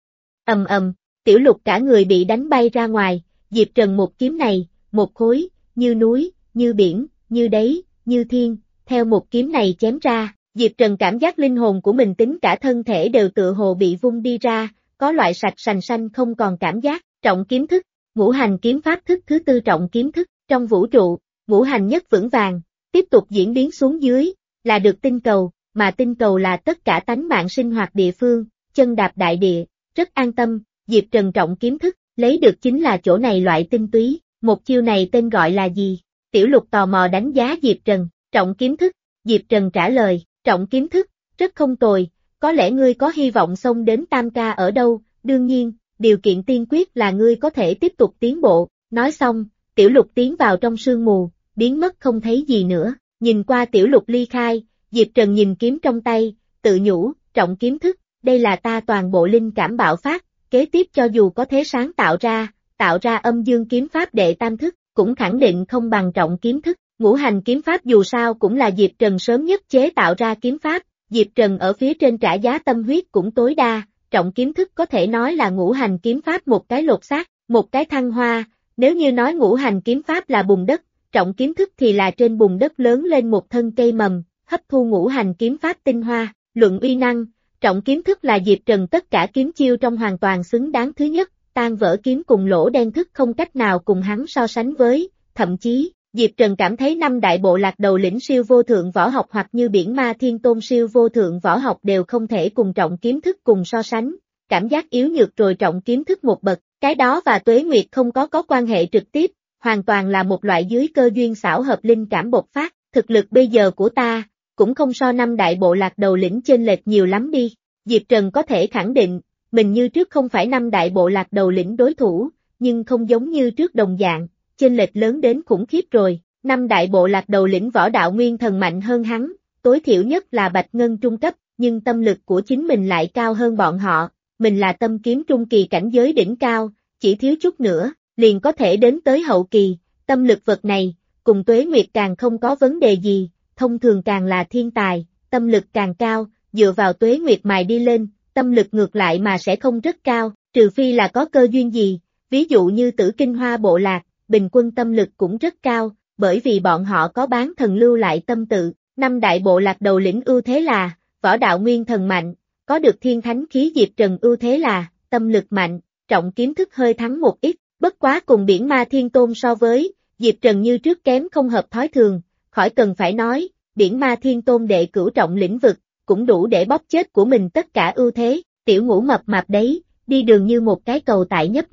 Ầm ầm, Tiểu Lục cả người bị đánh bay ra ngoài, Diệp Trần một kiếm này, một khối, như núi, như biển, như đáy, như thiên, theo một kiếm này chém ra, Diệp Trần cảm giác linh hồn của mình tính cả thân thể đều tựa hồ bị vung đi ra, có loại sạch sành xanh không còn cảm giác, trọng kiếm thức, ngũ hành kiếm pháp thức thứ tư trọng kiếm thức, trong vũ trụ, ngũ hành nhất vững vàng, tiếp tục diễn biến xuống dưới, là được tinh cầu, mà tinh cầu là tất cả tánh mạng sinh hoạt địa phương, chân đạp đại địa, rất an tâm, Diệp Trần trọng kiếm thức, lấy được chính là chỗ này loại tinh túy, một chiêu này tên gọi là gì? Tiểu Lục tò mò đánh giá Diệp Trần, trọng kiếm thức, Diệp Trần trả lời, trọng kiếm thức, rất không tồi, có lẽ ngươi có hy vọng xông đến tam ca ở đâu, đương nhiên, điều kiện tiên quyết là ngươi có thể tiếp tục tiến bộ, nói xong, Tiểu Lục tiến vào trong sương mù, biến mất không thấy gì nữa, nhìn qua Tiểu Lục ly khai, Diệp Trần nhìn kiếm trong tay, tự nhủ, trọng kiếm thức, đây là ta toàn bộ linh cảm bạo phát, kế tiếp cho dù có thế sáng tạo ra, tạo ra âm dương kiếm pháp đệ tam thức, cũng khẳng định không bằng trọng kiếm thức, ngũ hành kiếm pháp dù sao cũng là Diệp Trần sớm nhất chế tạo ra kiếm pháp, Diệp Trần ở phía trên trả giá tâm huyết cũng tối đa, trọng kiếm thức có thể nói là ngũ hành kiếm pháp một cái lột xác, một cái thăng hoa, nếu như nói ngũ hành kiếm pháp là bùn đất, trọng kiếm thức thì là trên bùn đất lớn lên một thân cây mầm, hấp thu ngũ hành kiếm pháp tinh hoa, luận uy năng, trọng kiếm thức là Diệp Trần tất cả kiếm chiêu trong hoàn toàn xứng đáng thứ nhất, tan vỡ kiếm cùng lỗ đen thức không cách nào cùng hắn so sánh với, thậm chí, Diệp Trần cảm thấy năm đại bộ lạc đầu lĩnh siêu vô thượng võ học hoặc như biển ma thiên tôn siêu vô thượng võ học đều không thể cùng trọng kiếm thức cùng so sánh, cảm giác yếu nhược rồi trọng kiếm thức một bậc, cái đó và Tuế Nguyệt không có có quan hệ trực tiếp, hoàn toàn là một loại dưới cơ duyên xảo hợp linh cảm bộc phát, thực lực bây giờ của ta, cũng không so năm đại bộ lạc đầu lĩnh chênh lệch nhiều lắm đi, Diệp Trần có thể khẳng định, mình như trước không phải năm đại bộ lạc đầu lĩnh đối thủ, nhưng không giống như trước đồng dạng, chênh lệch lớn đến khủng khiếp rồi, năm đại bộ lạc đầu lĩnh võ đạo nguyên thần mạnh hơn hắn, tối thiểu nhất là bạch ngân trung cấp, nhưng tâm lực của chính mình lại cao hơn bọn họ, mình là tâm kiếm trung kỳ cảnh giới đỉnh cao, chỉ thiếu chút nữa, liền có thể đến tới hậu kỳ, tâm lực vật này, cùng Tuế Nguyệt càng không có vấn đề gì, thông thường càng là thiên tài, tâm lực càng cao, dựa vào Tuế Nguyệt mài đi lên, tâm lực ngược lại mà sẽ không rất cao, trừ phi là có cơ duyên gì, ví dụ như Tử Kinh Hoa bộ lạc, bình quân tâm lực cũng rất cao, bởi vì bọn họ có bán thần lưu lại tâm tự, năm đại bộ lạc đầu lĩnh ưu thế là, võ đạo nguyên thần mạnh, có được thiên thánh khí Diệp Trần ưu thế là, tâm lực mạnh, trọng kiếm thức hơi thắng một ít, bất quá cùng biển ma thiên tôn so với, Diệp Trần như trước kém không hợp thói thường, khỏi cần phải nói, biển ma thiên tôn đệ cửu trọng lĩnh vực, cũng đủ để bóp chết của mình tất cả ưu thế, tiểu ngũ mập mạp đấy, đi đường như một cái cầu tại nhấp nhô,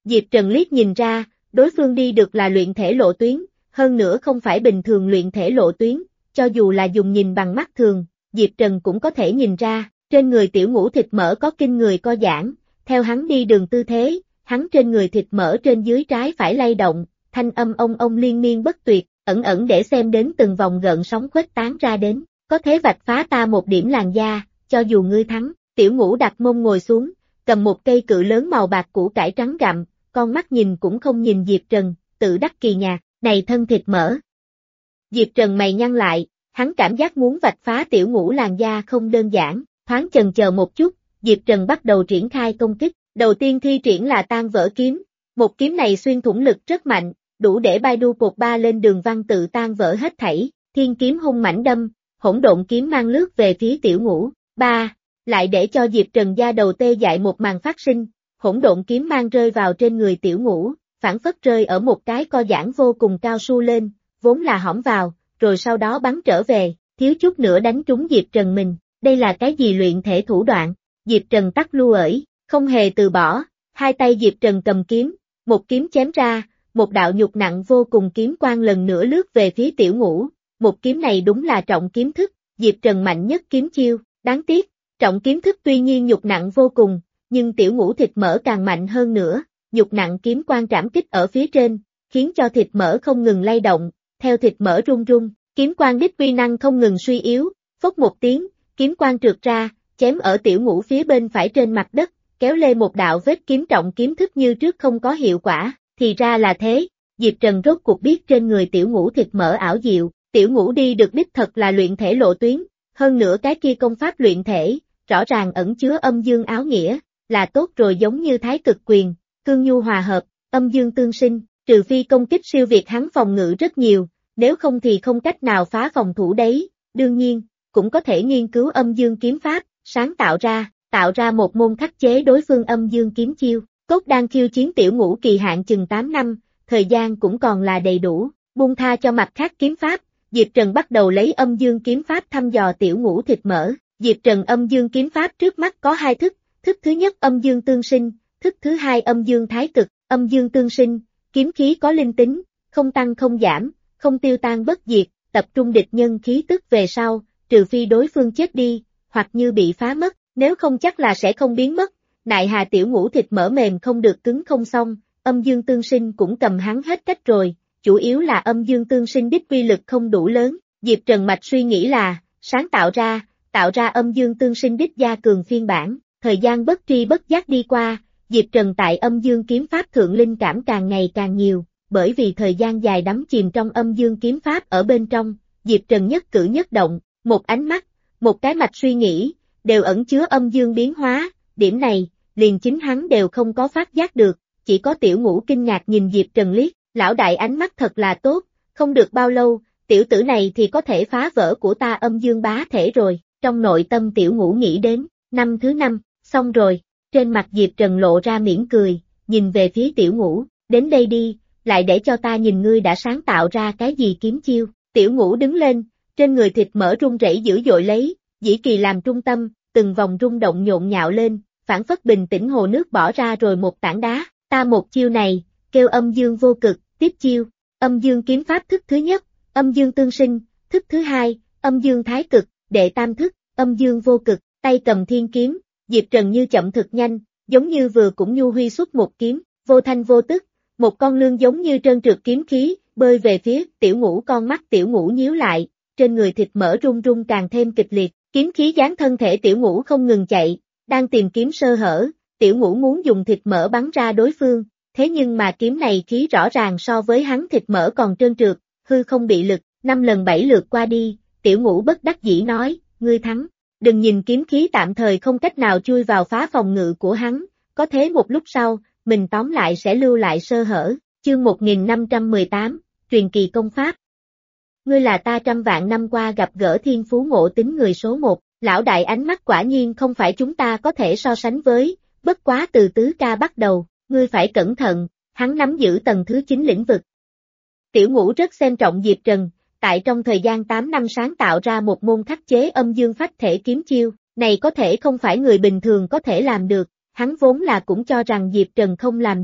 Diệp Trần liếc nhìn ra, đối phương đi được là luyện thể lộ tuyến, hơn nữa không phải bình thường luyện thể lộ tuyến, cho dù là dùng nhìn bằng mắt thường, Diệp Trần cũng có thể nhìn ra, trên người tiểu ngũ thịt mỡ có kinh người co giãn, theo hắn đi đường tư thế, hắn trên người thịt mỡ trên dưới trái phải lay động, thanh âm ông ông liên miên bất tuyệt, ẩn ẩn để xem đến từng vòng gợn sóng khuếch tán ra đến, có thế vạch phá ta một điểm làn da, cho dù ngươi thắng, tiểu ngũ đặt mông ngồi xuống, cầm một cây cự lớn màu bạc củ cải trắng gặm, con mắt nhìn cũng không nhìn Diệp Trần, tự đắc kỳ nhạc, này thân thịt mỡ. Diệp Trần mày nhăn lại, hắn cảm giác muốn vạch phá tiểu ngũ làn da không đơn giản, thoáng chần chờ một chút, Diệp Trần bắt đầu triển khai công kích, đầu tiên thi triển là tan vỡ kiếm, một kiếm này xuyên thủng lực rất mạnh, đủ để Baidu cột ba lên đường văn tự tan vỡ hết thảy, thiên kiếm hung mãnh đâm, hỗn độn kiếm mang lướt về phía tiểu ngũ, ba, lại để cho Diệp Trần da đầu tê dại một màn phát sinh, hỗn độn kiếm mang rơi vào trên người tiểu ngũ, phản phất rơi ở một cái co giãn vô cùng cao su lên, vốn là hõm vào, rồi sau đó bắn trở về, thiếu chút nữa đánh trúng Diệp Trần mình, đây là cái gì luyện thể thủ đoạn, Diệp Trần tắt lưu ởi, không hề từ bỏ, hai tay Diệp Trần cầm kiếm, một kiếm chém ra, một đạo nhục nặng vô cùng kiếm quang lần nữa lướt về phía tiểu ngũ, một kiếm này đúng là trọng kiếm thức, Diệp Trần mạnh nhất kiếm chiêu, đáng tiếc, trọng kiếm thức tuy nhiên nhục nặng vô cùng, nhưng tiểu ngũ thịt mỡ càng mạnh hơn nữa, nhục nặng kiếm quang trảm kích ở phía trên, khiến cho thịt mỡ không ngừng lay động, theo thịt mỡ rung rung, kiếm quang đích uy năng không ngừng suy yếu, phốc một tiếng, kiếm quang trượt ra, chém ở tiểu ngũ phía bên phải trên mặt đất, kéo lê một đạo vết kiếm trọng kiếm thức như trước không có hiệu quả, thì ra là thế, Diệp Trần rốt cuộc biết trên người tiểu ngũ thịt mỡ ảo diệu, tiểu ngũ đi được đích thật là luyện thể lộ tuyến, hơn nữa cái kia công pháp luyện thể, rõ ràng ẩn chứa âm dương áo nghĩa, là tốt rồi giống như thái cực quyền, cương nhu hòa hợp, âm dương tương sinh, trừ phi công kích siêu việt hắn phòng ngự rất nhiều, nếu không thì không cách nào phá phòng thủ đấy, đương nhiên, cũng có thể nghiên cứu âm dương kiếm pháp, sáng tạo ra, tạo ra một môn khắc chế đối phương âm dương kiếm chiêu, cốt đang khiêu chiến tiểu ngũ kỳ hạn chừng tám năm, thời gian cũng còn là đầy đủ, buông tha cho mặt khác kiếm pháp, Diệp Trần bắt đầu lấy âm dương kiếm pháp thăm dò tiểu ngũ thịt mỡ, Diệp Trần âm dương kiếm pháp trước mắt có hai thức, thức thứ nhất âm dương tương sinh, thức thứ hai âm dương thái cực, âm dương tương sinh, kiếm khí có linh tính, không tăng không giảm, không tiêu tan bất diệt, tập trung địch nhân khí tức về sau, trừ phi đối phương chết đi, hoặc như bị phá mất, nếu không chắc là sẽ không biến mất, nại hà tiểu ngũ thịt mỡ mềm không được cứng không xong, âm dương tương sinh cũng cầm hắn hết cách rồi, chủ yếu là âm dương tương sinh đích uy lực không đủ lớn, Diệp Trần mạch suy nghĩ là, sáng tạo ra, tạo ra âm dương tương sinh đích gia cường phiên bản, thời gian bất tri bất giác đi qua, Diệp Trần tại âm dương kiếm pháp thượng linh cảm càng ngày càng nhiều, bởi vì thời gian dài đắm chìm trong âm dương kiếm pháp ở bên trong, Diệp Trần nhất cử nhất động, một ánh mắt, một cái mạch suy nghĩ, đều ẩn chứa âm dương biến hóa, điểm này, liền chính hắn đều không có phát giác được, chỉ có tiểu ngũ kinh ngạc nhìn Diệp Trần liếc, lão đại ánh mắt thật là tốt, không được bao lâu, tiểu tử này thì có thể phá vỡ của ta âm dương bá thể rồi, trong nội tâm tiểu ngũ nghĩ đến, năm thứ năm, xong rồi, trên mặt Diệp Trần lộ ra mỉm cười, nhìn về phía tiểu ngũ, đến đây đi, lại để cho ta nhìn ngươi đã sáng tạo ra cái gì kiếm chiêu, tiểu ngũ đứng lên, trên người thịt mỡ rung rẩy dữ dội lấy, dĩ kỳ làm trung tâm, từng vòng rung động nhộn nhạo lên, phản phất bình tĩnh hồ nước bỏ ra rồi một tảng đá, ta một chiêu này, kêu âm dương vô cực, tiếp chiêu, âm dương kiếm pháp thức thứ nhất, âm dương tương sinh, thức thứ hai, âm dương thái cực, đệ tam thức, âm dương vô cực, tay cầm thiên kiếm, Diệp Trần như chậm thực nhanh, giống như vừa cũng nhu huy xuất một kiếm, vô thanh vô tức, một con lương giống như trơn trượt kiếm khí, bơi về phía tiểu ngũ, con mắt tiểu ngũ nhíu lại, trên người thịt mỡ rung rung càng thêm kịch liệt, kiếm khí dán thân thể tiểu ngũ không ngừng chạy, đang tìm kiếm sơ hở, tiểu ngũ muốn dùng thịt mỡ bắn ra đối phương, thế nhưng mà kiếm này khí rõ ràng so với hắn thịt mỡ còn trơn trượt, hư không bị lực, năm lần bảy lượt qua đi, tiểu ngũ bất đắc dĩ nói, ngươi thắng, đừng nhìn kiếm khí tạm thời không cách nào chui vào phá phòng ngự của hắn, có thế một lúc sau, mình tóm lại sẽ lưu lại sơ hở, chương một nghìn năm trăm mười tám, truyền kỳ công pháp. Ngươi là ta trăm vạn năm qua gặp gỡ thiên phú ngộ tính người số một, lão đại ánh mắt quả nhiên không phải chúng ta có thể so sánh với, bất quá từ tứ ca bắt đầu, ngươi phải cẩn thận, hắn nắm giữ tầng thứ chín lĩnh vực. Tiểu ngũ rất xem trọng Diệp Trần, tại trong thời gian tám năm sáng tạo ra một môn khắc chế âm dương phách thể kiếm chiêu, này có thể không phải người bình thường có thể làm được, hắn vốn là cũng cho rằng Diệp Trần không làm được,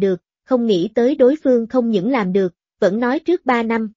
không nghĩ tới đối phương không những làm được, vẫn nói trước ba năm.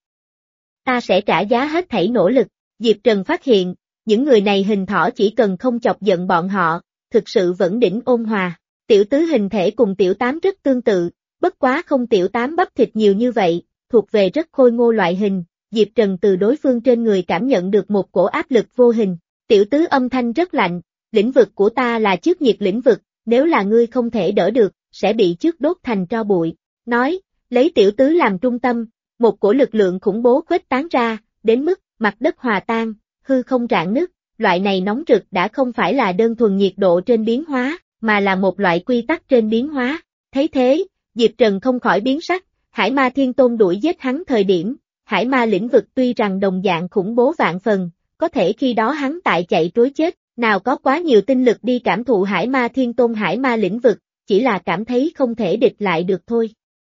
Ta sẽ trả giá hết thảy nỗ lực. Diệp Trần phát hiện, những người này hình thỏ chỉ cần không chọc giận bọn họ, thực sự vẫn đỉnh ôn hòa. Tiểu tứ hình thể cùng tiểu tám rất tương tự, bất quá không tiểu tám bắp thịt nhiều như vậy, thuộc về rất khôi ngô loại hình. Diệp Trần từ đối phương trên người cảm nhận được một cổ áp lực vô hình. Tiểu tứ âm thanh rất lạnh, lĩnh vực của ta là trước nhiệt lĩnh vực, nếu là ngươi không thể đỡ được, sẽ bị trước đốt thành tro bụi. Nói, lấy tiểu tứ làm trung tâm, một cổ lực lượng khủng bố khuếch tán ra, đến mức mặt đất hòa tan, hư không rạn nứt. Loại này nóng rực đã không phải là đơn thuần nhiệt độ trên biến hóa, mà là một loại quy tắc trên biến hóa. Thấy thế, Diệp Trần không khỏi biến sắc, Hải Ma Thiên Tôn đuổi giết hắn thời điểm, Hải Ma lĩnh vực tuy rằng đồng dạng khủng bố vạn phần, có thể khi đó hắn tại chạy trối chết, nào có quá nhiều tinh lực đi cảm thụ Hải Ma Thiên Tôn Hải Ma lĩnh vực, chỉ là cảm thấy không thể địch lại được thôi.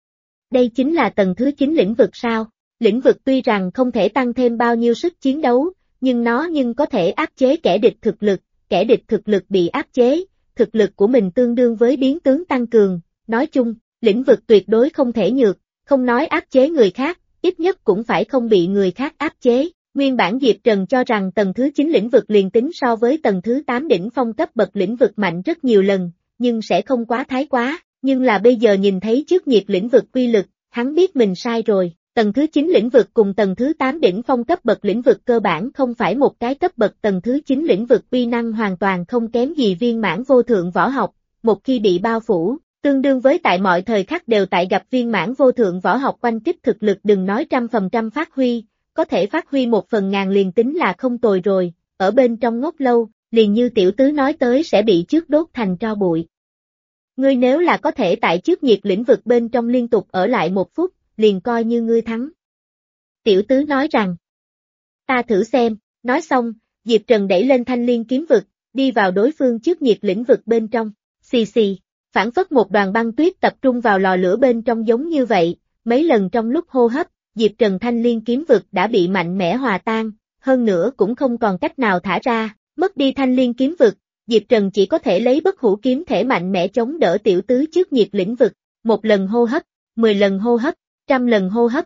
Đây chính là tầng thứ chín lĩnh vực sao? Lĩnh vực tuy rằng không thể tăng thêm bao nhiêu sức chiến đấu, nhưng nó nhưng có thể áp chế kẻ địch thực lực, kẻ địch thực lực bị áp chế, thực lực của mình tương đương với biến tướng tăng cường, nói chung, lĩnh vực tuyệt đối không thể nhược, không nói áp chế người khác, ít nhất cũng phải không bị người khác áp chế. Nguyên bản Diệp Trần cho rằng tầng thứ chín lĩnh vực liền tính so với tầng thứ tám đỉnh phong cấp bậc lĩnh vực mạnh rất nhiều lần, nhưng sẽ không quá thái quá, nhưng là bây giờ nhìn thấy trước nhiệt lĩnh vực quy lực, hắn biết mình sai rồi. Tầng thứ chín lĩnh vực cùng tầng thứ tám đỉnh phong cấp bậc lĩnh vực cơ bản không phải một cái cấp bậc. Tầng thứ chín lĩnh vực uy năng hoàn toàn không kém gì viên mãn vô thượng võ học, một khi bị bao phủ, tương đương với tại mọi thời khắc đều tại gặp viên mãn vô thượng võ học oanh kích thực lực, đừng nói trăm phần trăm phát huy, có thể phát huy một phần ngàn liền tính là không tồi rồi, ở bên trong ngốc lâu, liền như tiểu tứ nói tới sẽ bị trước đốt thành tro bụi. Ngươi nếu là có thể tại trước nhiệt lĩnh vực bên trong liên tục ở lại một phút, liền coi như ngươi thắng. Tiểu tứ nói rằng, ta thử xem, nói xong, Diệp Trần đẩy lên thanh liên kiếm vực, đi vào đối phương trước nhiệt lĩnh vực bên trong, xì xì, phản phất một đoàn băng tuyết tập trung vào lò lửa bên trong giống như vậy, mấy lần trong lúc hô hấp, Diệp Trần thanh liên kiếm vực đã bị mạnh mẽ hòa tan, hơn nữa cũng không còn cách nào thả ra, mất đi thanh liên kiếm vực, Diệp Trần chỉ có thể lấy bất hủ kiếm thể mạnh mẽ chống đỡ tiểu tứ trước nhiệt lĩnh vực, một lần hô hấp, mười lần hô hấp, trăm lần hô hấp.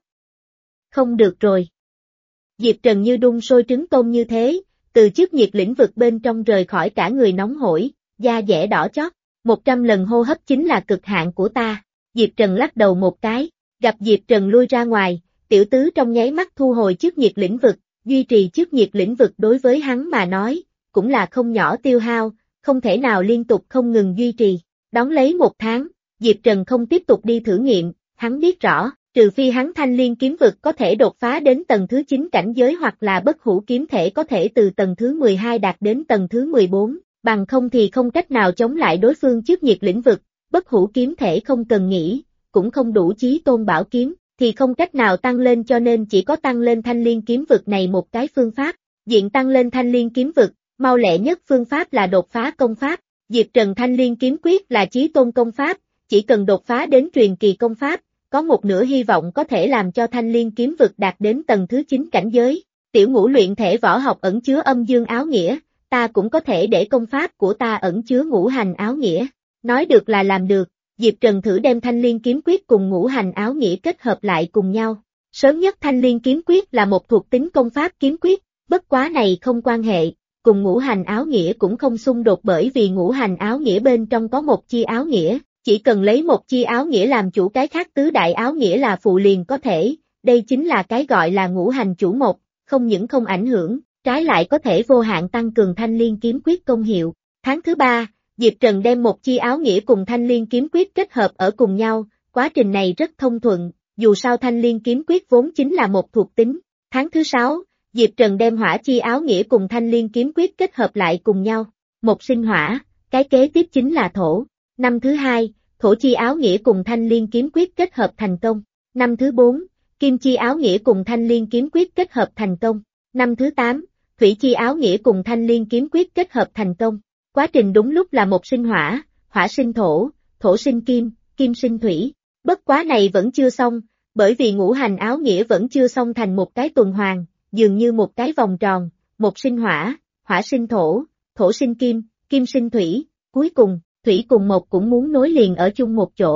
Không được rồi. Diệp Trần như đun sôi trứng tôm như thế, từ trước nhiệt lĩnh vực bên trong rời khỏi, cả người nóng hổi, da dẻ đỏ chót, một trăm lần hô hấp chính là cực hạn của ta. Diệp Trần lắc đầu một cái, gặp Diệp Trần lui ra ngoài, tiểu tứ trong nháy mắt thu hồi trước nhiệt lĩnh vực, duy trì trước nhiệt lĩnh vực đối với hắn mà nói, cũng là không nhỏ tiêu hao, không thể nào liên tục không ngừng duy trì. Đón lấy một tháng, Diệp Trần không tiếp tục đi thử nghiệm, hắn biết rõ, trừ phi hắn thanh liên kiếm vực có thể đột phá đến tầng thứ chín cảnh giới hoặc là bất hủ kiếm thể có thể từ tầng thứ mười hai đạt đến tầng thứ mười bốn, bằng không thì không cách nào chống lại đối phương trước nhiệt lĩnh vực, bất hủ kiếm thể không cần nghĩ, cũng không đủ chí tôn bảo kiếm, thì không cách nào tăng lên, cho nên chỉ có tăng lên thanh liên kiếm vực này một cái phương pháp. Diện tăng lên thanh liên kiếm vực, mau lẹ nhất phương pháp là đột phá công pháp. Diệp Trần thanh liên kiếm quyết là chí tôn công pháp, chỉ cần đột phá đến truyền kỳ công pháp, có một nửa hy vọng có thể làm cho thanh liên kiếm vực đạt đến tầng thứ chín cảnh giới. Tiểu ngũ luyện thể võ học ẩn chứa âm dương áo nghĩa, ta cũng có thể để công pháp của ta ẩn chứa ngũ hành áo nghĩa. Nói được là làm được, Diệp Trần thử đem thanh liên kiếm quyết cùng ngũ hành áo nghĩa kết hợp lại cùng nhau. Sớm nhất thanh liên kiếm quyết là một thuộc tính công pháp kiếm quyết, bất quá này không quan hệ, cùng ngũ hành áo nghĩa cũng không xung đột, bởi vì ngũ hành áo nghĩa bên trong có một chi áo nghĩa, chỉ cần lấy một chi áo nghĩa làm chủ, cái khác tứ đại áo nghĩa là phụ liền có thể, đây chính là cái gọi là ngũ hành chủ một, không những không ảnh hưởng, trái lại có thể vô hạn tăng cường thanh liên kiếm quyết công hiệu. Tháng thứ ba, Diệp Trần đem một chi áo nghĩa cùng thanh liên kiếm quyết kết hợp ở cùng nhau, quá trình này rất thông thuận, dù sao thanh liên kiếm quyết vốn chính là một thuộc tính. Tháng thứ sáu, Diệp Trần đem hỏa chi áo nghĩa cùng thanh liên kiếm quyết kết hợp lại cùng nhau, một sinh hỏa, cái kế tiếp chính là thổ. Năm thứ hai, thổ chi áo nghĩa cùng thanh liên kiếm quyết kết hợp thành công. Năm thứ bốn, kim chi áo nghĩa cùng thanh liên kiếm quyết kết hợp thành công. Năm thứ tám, thủy chi áo nghĩa cùng thanh liên kiếm quyết kết hợp thành công. Quá trình đúng lúc là một sinh hỏa, hỏa sinh thổ, thổ sinh kim, kim sinh thủy. Bất quá này vẫn chưa xong, bởi vì ngũ hành áo nghĩa vẫn chưa xong thành một cái tuần hoàn, dường như một cái vòng tròn, một sinh hỏa, hỏa sinh thổ, thổ sinh kim, kim sinh thủy, cuối cùng, thủy cùng mộc cũng muốn nối liền ở chung một chỗ.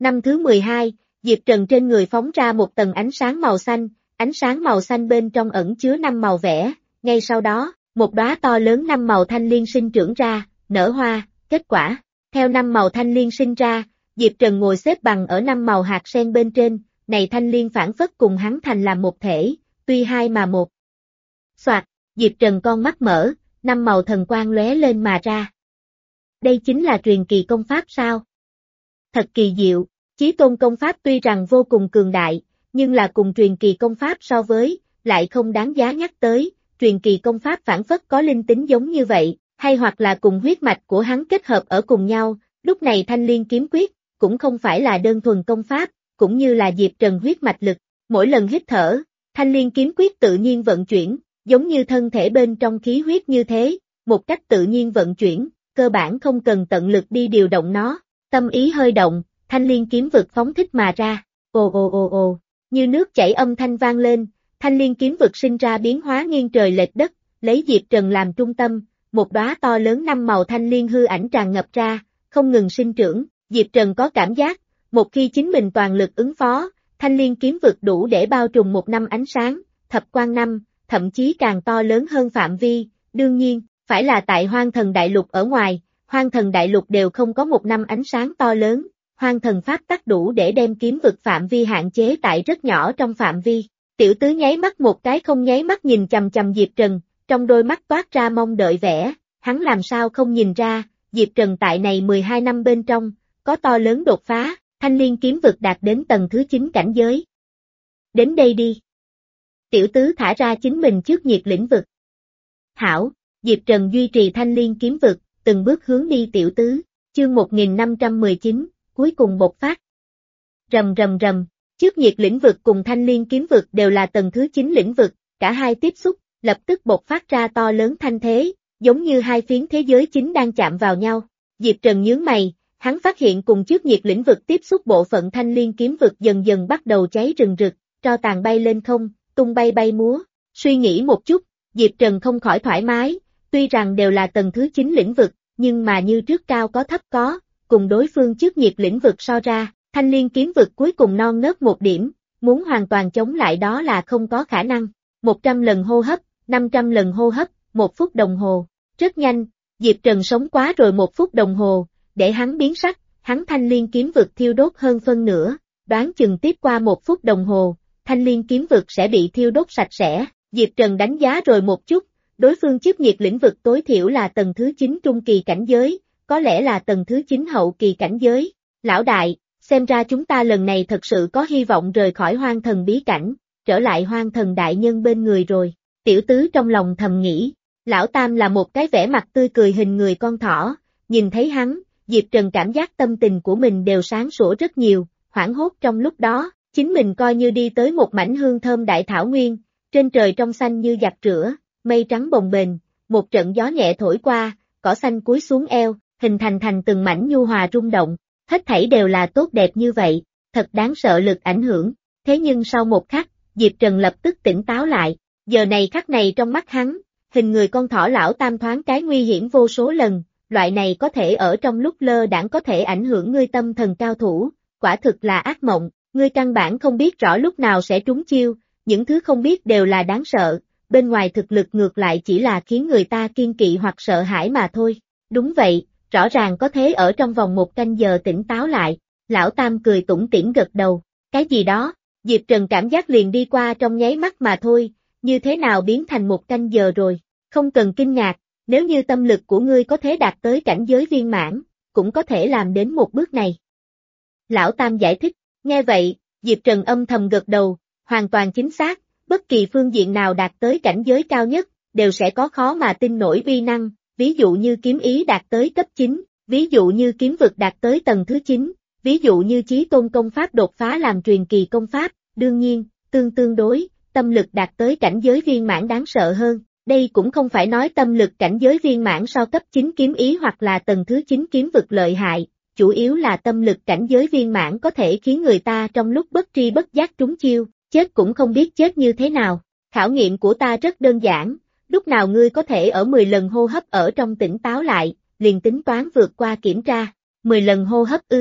Năm thứ mười hai, Diệp Trần trên người phóng ra một tầng ánh sáng màu xanh, ánh sáng màu xanh bên trong ẩn chứa năm màu vẽ, ngay sau đó, một đóa to lớn năm màu thanh liên sinh trưởng ra, nở hoa, kết quả. Theo năm màu thanh liên sinh ra, Diệp Trần ngồi xếp bằng ở năm màu hạt sen bên trên, này thanh liên phản phất cùng hắn thành làm một thể, tuy hai mà một. Soạt, Diệp Trần con mắt mở, năm màu thần quang lóe lên mà ra. Đây chính là truyền kỳ công pháp sao? Thật kỳ diệu, Chí Tôn công pháp tuy rằng vô cùng cường đại, nhưng là cùng truyền kỳ công pháp so với, lại không đáng giá nhắc tới, truyền kỳ công pháp phản phất có linh tính giống như vậy, hay hoặc là cùng huyết mạch của hắn kết hợp ở cùng nhau, lúc này thanh liên kiếm quyết, cũng không phải là đơn thuần công pháp, cũng như là Diệp Trần huyết mạch lực, mỗi lần hít thở, thanh liên kiếm quyết tự nhiên vận chuyển, giống như thân thể bên trong khí huyết như thế, một cách tự nhiên vận chuyển, cơ bản không cần tận lực đi điều động nó, tâm ý hơi động, thanh liên kiếm vực phóng thích mà ra, ồ ồ ồ ồ, như nước chảy âm thanh vang lên, thanh liên kiếm vực sinh ra biến hóa nghiêng trời lệch đất, lấy Diệp Trần làm trung tâm, một đóa to lớn năm màu thanh liên hư ảnh tràn ngập ra, không ngừng sinh trưởng, Diệp Trần có cảm giác, một khi chính mình toàn lực ứng phó, thanh liên kiếm vực đủ để bao trùm một năm ánh sáng, thập quang năm, thậm chí càng to lớn hơn phạm vi, đương nhiên, phải là tại Hoang Thần Đại Lục ở ngoài, Hoang Thần Đại Lục đều không có một năm ánh sáng to lớn, Hoang Thần Pháp tắc đủ để đem kiếm vực phạm vi hạn chế tại rất nhỏ trong phạm vi. Tiểu tứ nháy mắt một cái không nháy mắt nhìn chằm chằm Diệp Trần, trong đôi mắt toát ra mong đợi vẻ, hắn làm sao không nhìn ra, Diệp Trần tại này mười hai năm bên trong, có to lớn đột phá, thanh liên kiếm vực đạt đến tầng thứ chín cảnh giới. Đến đây đi. Tiểu tứ thả ra chính mình trước nhiệt lĩnh vực. Hảo, Diệp Trần duy trì thanh liên kiếm vực, từng bước hướng đi tiểu tứ, chương một nghìn năm trăm mười chín, cuối cùng bộc phát. Rầm rầm rầm, trước nhiệt lĩnh vực cùng thanh liên kiếm vực đều là tầng thứ chín lĩnh vực, cả hai tiếp xúc, lập tức bộc phát ra to lớn thanh thế, giống như hai phiến thế giới chính đang chạm vào nhau. Diệp Trần nhướng mày, hắn phát hiện cùng trước nhiệt lĩnh vực tiếp xúc bộ phận thanh liên kiếm vực dần dần bắt đầu cháy rừng rực, tro tàn bay lên không, tung bay bay múa. Suy nghĩ một chút, Diệp Trần không khỏi thoải mái, tuy rằng đều là tầng thứ chín lĩnh vực, nhưng mà như trước cao có thấp có, cùng đối phương trước nhiệt lĩnh vực so ra, thanh liên kiếm vực cuối cùng non nớt một điểm, muốn hoàn toàn chống lại đó là không có khả năng. một trăm lần hô hấp, năm trăm lần hô hấp, một phút đồng hồ. Rất nhanh, Diệp Trần sống quá rồi một phút đồng hồ, để hắn biến sắc, hắn thanh liên kiếm vực thiêu đốt hơn phân nửa, đoán chừng tiếp qua một phút đồng hồ, thanh liên kiếm vực sẽ bị thiêu đốt sạch sẽ. Diệp Trần đánh giá rồi một chút, đối phương chiếc nhiệt lĩnh vực tối thiểu là tầng thứ chín trung kỳ cảnh giới, có lẽ là tầng thứ chín hậu kỳ cảnh giới. Lão đại, xem ra chúng ta lần này thật sự có hy vọng rời khỏi hoang thần bí cảnh, trở lại hoang thần đại nhân bên người rồi. Tiểu tứ trong lòng thầm nghĩ, lão tam là một cái vẻ mặt tươi cười hình người con thỏ, nhìn thấy hắn, Diệp Trần cảm giác tâm tình của mình đều sáng sủa rất nhiều, hoảng hốt trong lúc đó, chính mình coi như đi tới một mảnh hương thơm đại thảo nguyên, trên trời trong xanh như giặt rửa, mây trắng bồng bềnh, một trận gió nhẹ thổi qua, cỏ xanh cúi xuống eo, hình thành thành từng mảnh nhu hòa rung động, hết thảy đều là tốt đẹp như vậy, thật đáng sợ lực ảnh hưởng, thế nhưng sau một khắc, Diệp Trần lập tức tỉnh táo lại, giờ này khắc này trong mắt hắn, hình người con thỏ lão tam thoáng cái nguy hiểm vô số lần, loại này có thể ở trong lúc lơ đãng có thể ảnh hưởng ngươi tâm thần cao thủ, quả thực là ác mộng, ngươi căn bản không biết rõ lúc nào sẽ trúng chiêu, những thứ không biết đều là đáng sợ, bên ngoài thực lực ngược lại chỉ là khiến người ta kiên kỵ hoặc sợ hãi mà thôi. Đúng vậy, rõ ràng có thế ở trong vòng một canh giờ tỉnh táo lại, lão tam cười tủm tỉm gật đầu, cái gì đó, Diệp Trần cảm giác liền đi qua trong nháy mắt mà thôi, như thế nào biến thành một canh giờ rồi, không cần kinh ngạc, nếu như tâm lực của ngươi có thể đạt tới cảnh giới viên mãn, cũng có thể làm đến một bước này. Lão tam giải thích, nghe vậy, Diệp Trần âm thầm gật đầu, hoàn toàn chính xác, bất kỳ phương diện nào đạt tới cảnh giới cao nhất, đều sẽ có khó mà tin nổi uy năng, ví dụ như kiếm ý đạt tới cấp chín, ví dụ như kiếm vực đạt tới tầng thứ chín, ví dụ như chí tôn công pháp đột phá làm truyền kỳ công pháp, đương nhiên, tương tương đối, tâm lực đạt tới cảnh giới viên mãn đáng sợ hơn, đây cũng không phải nói tâm lực cảnh giới viên mãn so cấp chín kiếm ý hoặc là tầng thứ chín kiếm vực lợi hại, chủ yếu là tâm lực cảnh giới viên mãn có thể khiến người ta trong lúc bất tri bất giác trúng chiêu, chết cũng không biết chết như thế nào. Khảo nghiệm của ta rất đơn giản, lúc nào ngươi có thể ở mười lần hô hấp ở trong tỉnh táo lại, liền tính toán vượt qua kiểm tra. mười lần hô hấp ư,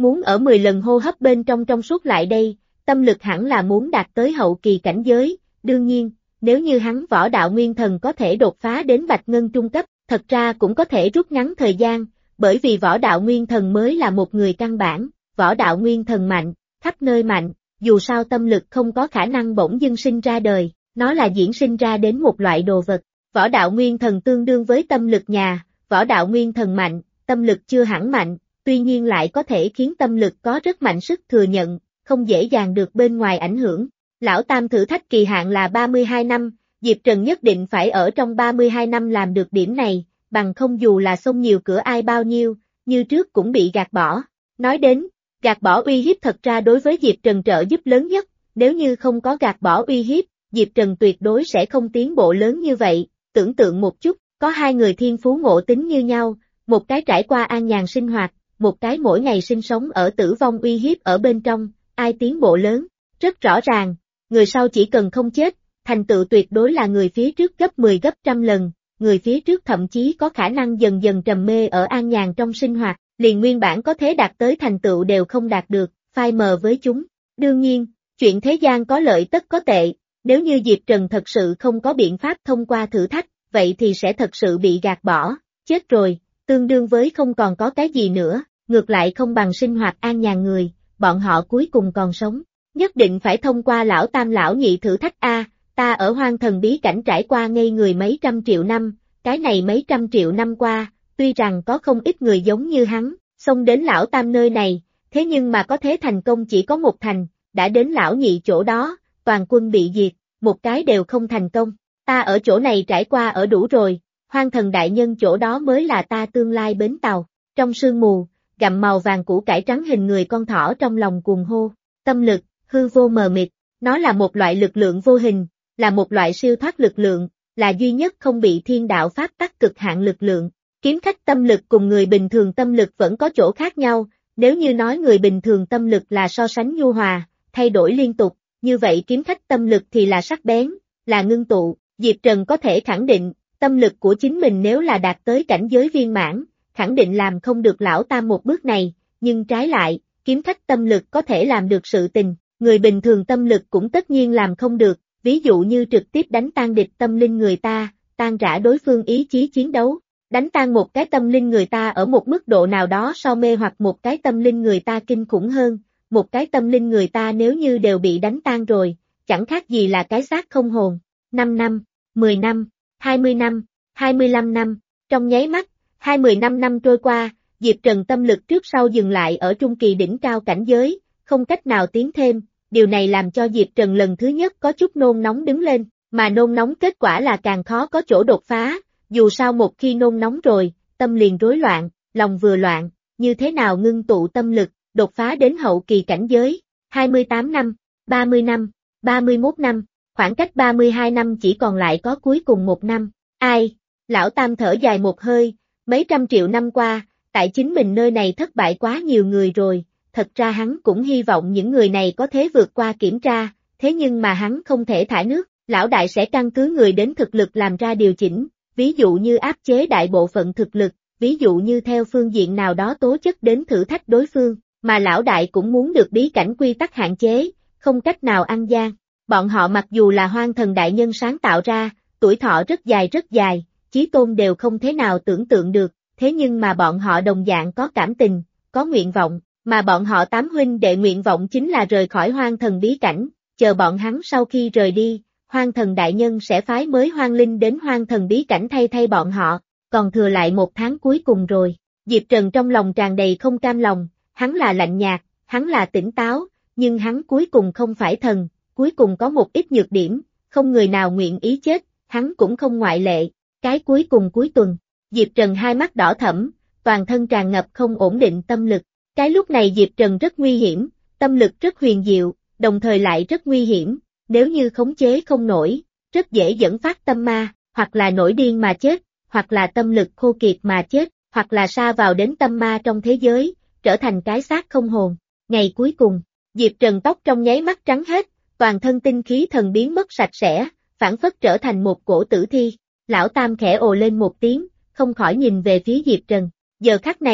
muốn ở mười lần hô hấp bên trong trong suốt lại đây, tâm lực hẳn là muốn đạt tới hậu kỳ cảnh giới, đương nhiên, nếu như hắn võ đạo nguyên thần có thể đột phá đến bạch ngân trung cấp, thật ra cũng có thể rút ngắn thời gian, bởi vì võ đạo nguyên thần mới là một người căn bản, võ đạo nguyên thần mạnh, khắp nơi mạnh, dù sao tâm lực không có khả năng bỗng dưng sinh ra đời, nó là diễn sinh ra đến một loại đồ vật. Võ đạo nguyên thần tương đương với tâm lực nhà, võ đạo nguyên thần mạnh, tâm lực chưa hẳn mạnh, tuy nhiên lại có thể khiến tâm lực có rất mạnh sức thừa nhận, không dễ dàng được bên ngoài ảnh hưởng. Lão Tam thử thách kỳ hạn là ba mươi hai năm, Diệp Trần nhất định phải ở trong ba mươi hai năm làm được điểm này, bằng không dù là xông nhiều cửa ai bao nhiêu, như trước cũng bị gạt bỏ. Nói đến, gạt bỏ uy hiếp thật ra đối với Diệp Trần trợ giúp lớn nhất, nếu như không có gạt bỏ uy hiếp, Diệp Trần tuyệt đối sẽ không tiến bộ lớn như vậy. Tưởng tượng một chút, có hai người thiên phú ngộ tính như nhau, một cái trải qua an nhàn sinh hoạt, một cái mỗi ngày sinh sống ở tử vong uy hiếp ở bên trong, ai tiến bộ lớn? Rất rõ ràng, người sau chỉ cần không chết, thành tựu tuyệt đối là người phía trước gấp mười gấp trăm lần, người phía trước thậm chí có khả năng dần dần trầm mê ở an nhàn trong sinh hoạt, liền nguyên bản có thể đạt tới thành tựu đều không đạt được, phai mờ với chúng. Đương nhiên, chuyện thế gian có lợi tất có tệ. Nếu như Diệp Trần thật sự không có biện pháp thông qua thử thách, vậy thì sẽ thật sự bị gạt bỏ, chết rồi, tương đương với không còn có cái gì nữa, ngược lại không bằng sinh hoạt an nhàn người, bọn họ cuối cùng còn sống. Nhất định phải thông qua lão Tam lão Nhị thử thách A, ta ở hoang thần bí cảnh trải qua ngây người mấy trăm triệu năm, cái này mấy trăm triệu năm qua, tuy rằng có không ít người giống như hắn, xông đến lão Tam nơi này, thế nhưng mà có thế thành công chỉ có một thành, đã đến lão Nhị chỗ đó, toàn quân bị diệt, một cái đều không thành công. Ta ở chỗ này trải qua ở đủ rồi, hoang thần đại nhân chỗ đó mới là ta tương lai bến tàu. Trong sương mù, gặm màu vàng củ cải trắng hình người con thỏ trong lòng cuồng hô. Tâm lực, hư vô mờ mịt, nó là một loại lực lượng vô hình, là một loại siêu thoát lực lượng, là duy nhất không bị thiên đạo pháp tắc cực hạn lực lượng. Kiếm khách tâm lực cùng người bình thường tâm lực vẫn có chỗ khác nhau, nếu như nói người bình thường tâm lực là so sánh nhu hòa, thay đổi liên tục, như vậy kiếm khách tâm lực thì là sắc bén, là ngưng tụ. Diệp Trần có thể khẳng định, tâm lực của chính mình nếu là đạt tới cảnh giới viên mãn, khẳng định làm không được lão Tam một bước này, nhưng trái lại, kiếm khách tâm lực có thể làm được sự tình, người bình thường tâm lực cũng tất nhiên làm không được, ví dụ như trực tiếp đánh tan địch tâm linh người ta, tan rã đối phương ý chí chiến đấu, đánh tan một cái tâm linh người ta ở một mức độ nào đó so mê hoặc một cái tâm linh người ta kinh khủng hơn, một cái tâm linh người ta nếu như đều bị đánh tan rồi, chẳng khác gì là cái xác không hồn. năm năm, mười năm, hai mươi năm, hai mươi lăm năm, trong nháy mắt, hai mươi lăm năm trôi qua, Diệp Trần tâm lực trước sau dừng lại ở trung kỳ đỉnh cao cảnh giới, không cách nào tiến thêm, điều này làm cho Diệp Trần lần thứ nhất có chút nôn nóng đứng lên, mà nôn nóng kết quả là càng khó có chỗ đột phá, dù sao một khi nôn nóng rồi, tâm liền rối loạn, lòng vừa loạn, như thế nào ngưng tụ tâm lực, đột phá đến hậu kỳ cảnh giới, hai mươi tám năm, ba mươi năm, ba mươi mốt năm. Khoảng cách ba mươi hai năm chỉ còn lại có cuối cùng một năm. Ai? Lão Tam thở dài một hơi, mấy trăm triệu năm qua, tại chính mình nơi này thất bại quá nhiều người rồi, thật ra hắn cũng hy vọng những người này có thể vượt qua kiểm tra, thế nhưng mà hắn không thể thả nước, lão đại sẽ căn cứ người đến thực lực làm ra điều chỉnh, ví dụ như áp chế đại bộ phận thực lực, ví dụ như theo phương diện nào đó tố chất đến thử thách đối phương, mà lão đại cũng muốn được bí cảnh quy tắc hạn chế, không cách nào ăn gian. Bọn họ mặc dù là hoang thần đại nhân sáng tạo ra, tuổi thọ rất dài rất dài, chí tôn đều không thế nào tưởng tượng được, thế nhưng mà bọn họ đồng dạng có cảm tình, có nguyện vọng, mà bọn họ tám huynh đệ nguyện vọng chính là rời khỏi hoang thần bí cảnh, chờ bọn hắn sau khi rời đi, hoang thần đại nhân sẽ phái mới hoang linh đến hoang thần bí cảnh thay thay bọn họ, còn thừa lại một tháng cuối cùng rồi. Diệp Trần trong lòng tràn đầy không cam lòng, hắn là lạnh nhạt, hắn là tỉnh táo, nhưng hắn cuối cùng không phải thần. Cuối cùng có một ít nhược điểm, không người nào nguyện ý chết, hắn cũng không ngoại lệ. Cái cuối cùng cuối tuần, Diệp Trần hai mắt đỏ thẫm, toàn thân tràn ngập không ổn định tâm lực. Cái lúc này Diệp Trần rất nguy hiểm, tâm lực rất huyền diệu, đồng thời lại rất nguy hiểm, nếu như khống chế không nổi, rất dễ dẫn phát tâm ma, hoặc là nổi điên mà chết, hoặc là tâm lực khô kiệt mà chết, hoặc là sa vào đến tâm ma trong thế giới, trở thành cái xác không hồn. Ngày cuối cùng, Diệp Trần tóc trong nháy mắt trắng hết, toàn thân tinh khí thần biến mất sạch sẽ, phản phất trở thành một cổ tử thi. Lão Tam khẽ ồ lên một tiếng, không khỏi nhìn về phía Diệp Trần. Giờ khắc này,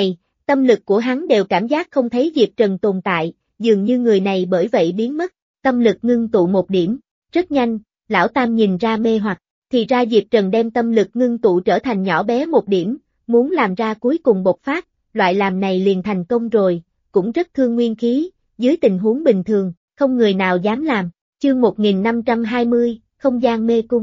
tâm lực của hắn đều cảm giác không thấy Diệp Trần tồn tại, dường như người này bởi vậy biến mất, tâm lực ngưng tụ một điểm, rất nhanh, lão tam nhìn ra mê hoặc, thì ra Diệp Trần đem tâm lực ngưng tụ trở thành nhỏ bé một điểm, muốn làm ra cuối cùng bộc phát, loại làm này liền thành công rồi, cũng rất thương nguyên khí, dưới tình huống bình thường, không người nào dám làm, chương một nghìn năm trăm hai mươi, không gian mê cung.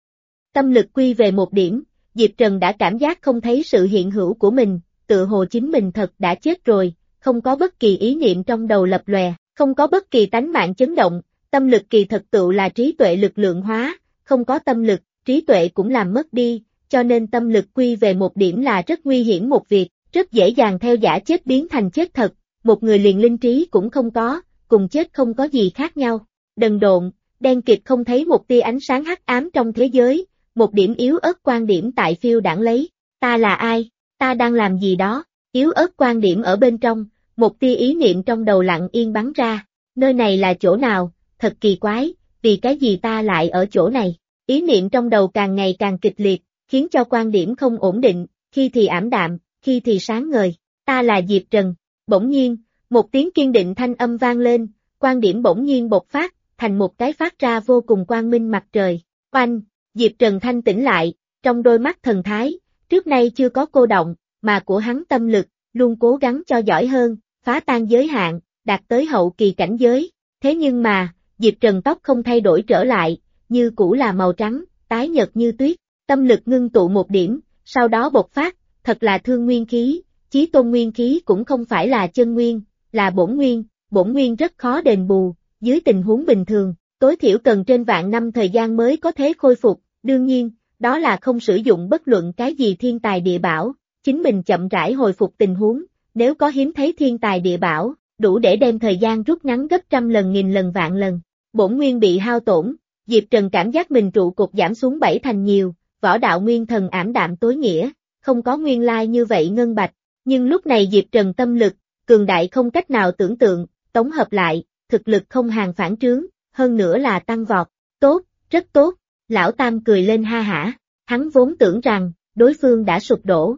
Tâm lực quy về một điểm, Diệp Trần đã cảm giác không thấy sự hiện hữu của mình, tự hồ chính mình thật đã chết rồi, không có bất kỳ ý niệm trong đầu lập lòe, không có bất kỳ tánh mạng chấn động, tâm lực kỳ thật tựu là trí tuệ lực lượng hóa, không có tâm lực, trí tuệ cũng làm mất đi, cho nên tâm lực quy về một điểm là rất nguy hiểm một việc, rất dễ dàng theo giả chết biến thành chết thật, một người liền linh trí cũng không có, cùng chết không có gì khác nhau. Đần độn, đen kịt không thấy một tia ánh sáng hắc ám trong thế giới, một điểm yếu ớt quan điểm tại phiêu đãng lấy, ta là ai, ta đang làm gì đó, yếu ớt quan điểm ở bên trong, một tia ý niệm trong đầu lặng yên bắn ra, nơi này là chỗ nào, thật kỳ quái, vì cái gì ta lại ở chỗ này, ý niệm trong đầu càng ngày càng kịch liệt, khiến cho quan điểm không ổn định, khi thì ảm đạm, khi thì sáng ngời, ta là Diệp Trần, bỗng nhiên, một tiếng kiên định thanh âm vang lên, quan điểm bỗng nhiên bộc phát, thành một cái phát ra vô cùng quang minh mặt trời, oanh, Diệp Trần thanh tỉnh lại, trong đôi mắt thần thái, trước nay chưa có cô động, mà của hắn tâm lực, luôn cố gắng cho giỏi hơn, phá tan giới hạn, đạt tới hậu kỳ cảnh giới, thế nhưng mà, Diệp Trần tóc không thay đổi trở lại, như cũ là màu trắng, tái nhợt như tuyết, tâm lực ngưng tụ một điểm, sau đó bộc phát, thật là thương nguyên khí, chí tôn nguyên khí cũng không phải là chân nguyên, là bổn nguyên, bổn nguyên rất khó đền bù, dưới tình huống bình thường, tối thiểu cần trên vạn năm thời gian mới có thể khôi phục, đương nhiên, đó là không sử dụng bất luận cái gì thiên tài địa bảo, chính mình chậm rãi hồi phục tình huống, nếu có hiếm thấy thiên tài địa bảo, đủ để đem thời gian rút ngắn gấp trăm lần nghìn lần vạn lần. Bổn nguyên bị hao tổn, Diệp Trần cảm giác mình trụ cột giảm xuống bảy thành nhiều, võ đạo nguyên thần ảm đạm tối nghĩa, không có nguyên lai như vậy ngân bạch, nhưng lúc này Diệp Trần tâm lực, cường đại không cách nào tưởng tượng, tổng hợp lại, thực lực không hàng phản trướng, hơn nữa là tăng vọt, tốt, rất tốt, lão tam cười lên ha hả, hắn vốn tưởng rằng, đối phương đã sụp đổ.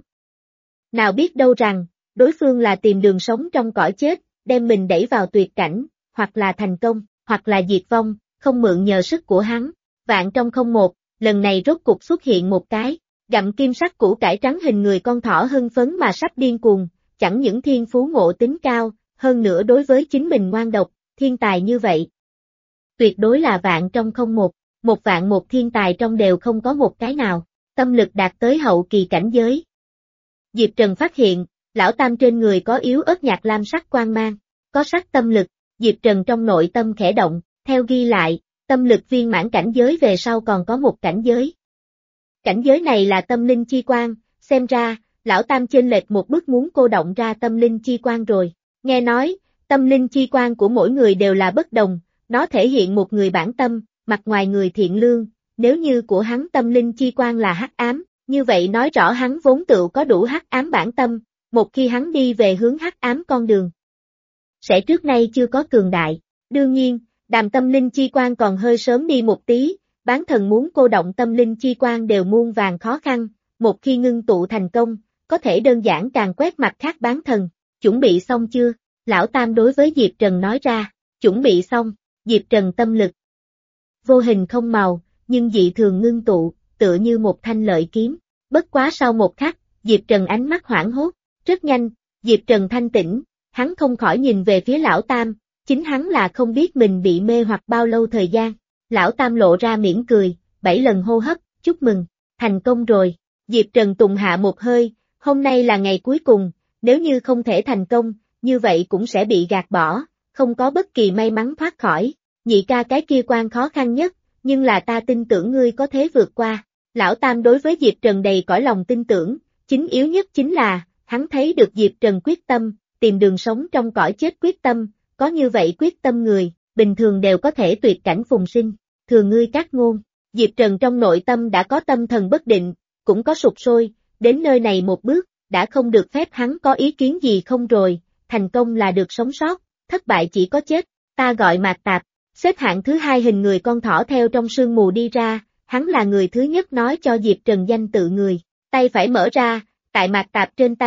Nào biết đâu rằng, đối phương là tìm đường sống trong cõi chết, đem mình đẩy vào tuyệt cảnh, hoặc là thành công, hoặc là diệt vong, không mượn nhờ sức của hắn, vạn trong không một, lần này rốt cục xuất hiện một cái, gặm kim sắc củ cải trắng hình người con thỏ hưng phấn mà sắp điên cuồng, chẳng những thiên phú ngộ tính cao, hơn nữa đối với chính mình ngoan độc, thiên tài như vậy. Tuyệt đối là vạn trong không một, một vạn một thiên tài trong đều không có một cái nào, tâm lực đạt tới hậu kỳ cảnh giới. Diệp Trần phát hiện, lão tam trên người có yếu ớt nhạt lam sắc quang mang, có sắc tâm lực, Diệp Trần trong nội tâm khẽ động, theo ghi lại, tâm lực viên mãn cảnh giới về sau còn có một cảnh giới. Cảnh giới này là tâm linh chi quang, xem ra, lão tam chênh lệch một bước muốn cô động ra tâm linh chi quang rồi. Nghe nói, tâm linh chi quang của mỗi người đều là bất đồng, nó thể hiện một người bản tâm, mặt ngoài người thiện lương, nếu như của hắn tâm linh chi quang là hắc ám, như vậy nói rõ hắn vốn tựu có đủ hắc ám bản tâm, một khi hắn đi về hướng hắc ám con đường, sẽ trước nay chưa có cường đại. Đương nhiên, đàm tâm linh chi quang còn hơi sớm đi một tí, bán thần muốn cô động tâm linh chi quang đều muôn vàng khó khăn, một khi ngưng tụ thành công, có thể đơn giản càng quét mặt khác bán thần. Chuẩn bị xong chưa? Lão Tam đối với Diệp Trần nói ra, chuẩn bị xong, Diệp Trần tâm lực. Vô hình không màu, nhưng dị thường ngưng tụ, tựa như một thanh lợi kiếm. Bất quá sau một khắc, Diệp Trần ánh mắt hoảng hốt, rất nhanh, Diệp Trần thanh tĩnh, hắn không khỏi nhìn về phía Lão Tam, chính hắn là không biết mình bị mê hoặc bao lâu thời gian. Lão Tam lộ ra mỉm cười, bảy lần hô hấp, chúc mừng, thành công rồi. Diệp Trần tùng hạ một hơi, hôm nay là ngày cuối cùng, nếu như không thể thành công, như vậy cũng sẽ bị gạt bỏ, không có bất kỳ may mắn thoát khỏi. Nhị ca cái kia quan khó khăn nhất, nhưng là ta tin tưởng ngươi có thể vượt qua. Lão Tam đối với Diệp Trần đầy cõi lòng tin tưởng, chính yếu nhất chính là, hắn thấy được Diệp Trần quyết tâm, tìm đường sống trong cõi chết quyết tâm, có như vậy quyết tâm người, bình thường đều có thể tuyệt cảnh phùng sinh, thừa ngươi các ngôn. Diệp Trần trong nội tâm đã có tâm thần bất định, cũng có sụp sôi, đến nơi này một bước, đã không được phép hắn có ý kiến gì không rồi, thành công là được sống sót, thất bại chỉ có chết, ta gọi Mạc Tạp, xếp hạng thứ hai hình người con thỏ theo trong sương mù đi ra, hắn là người thứ nhất nói cho Diệp Trần danh tự người, tay phải mở ra, tại Mạc Tạp trên tay,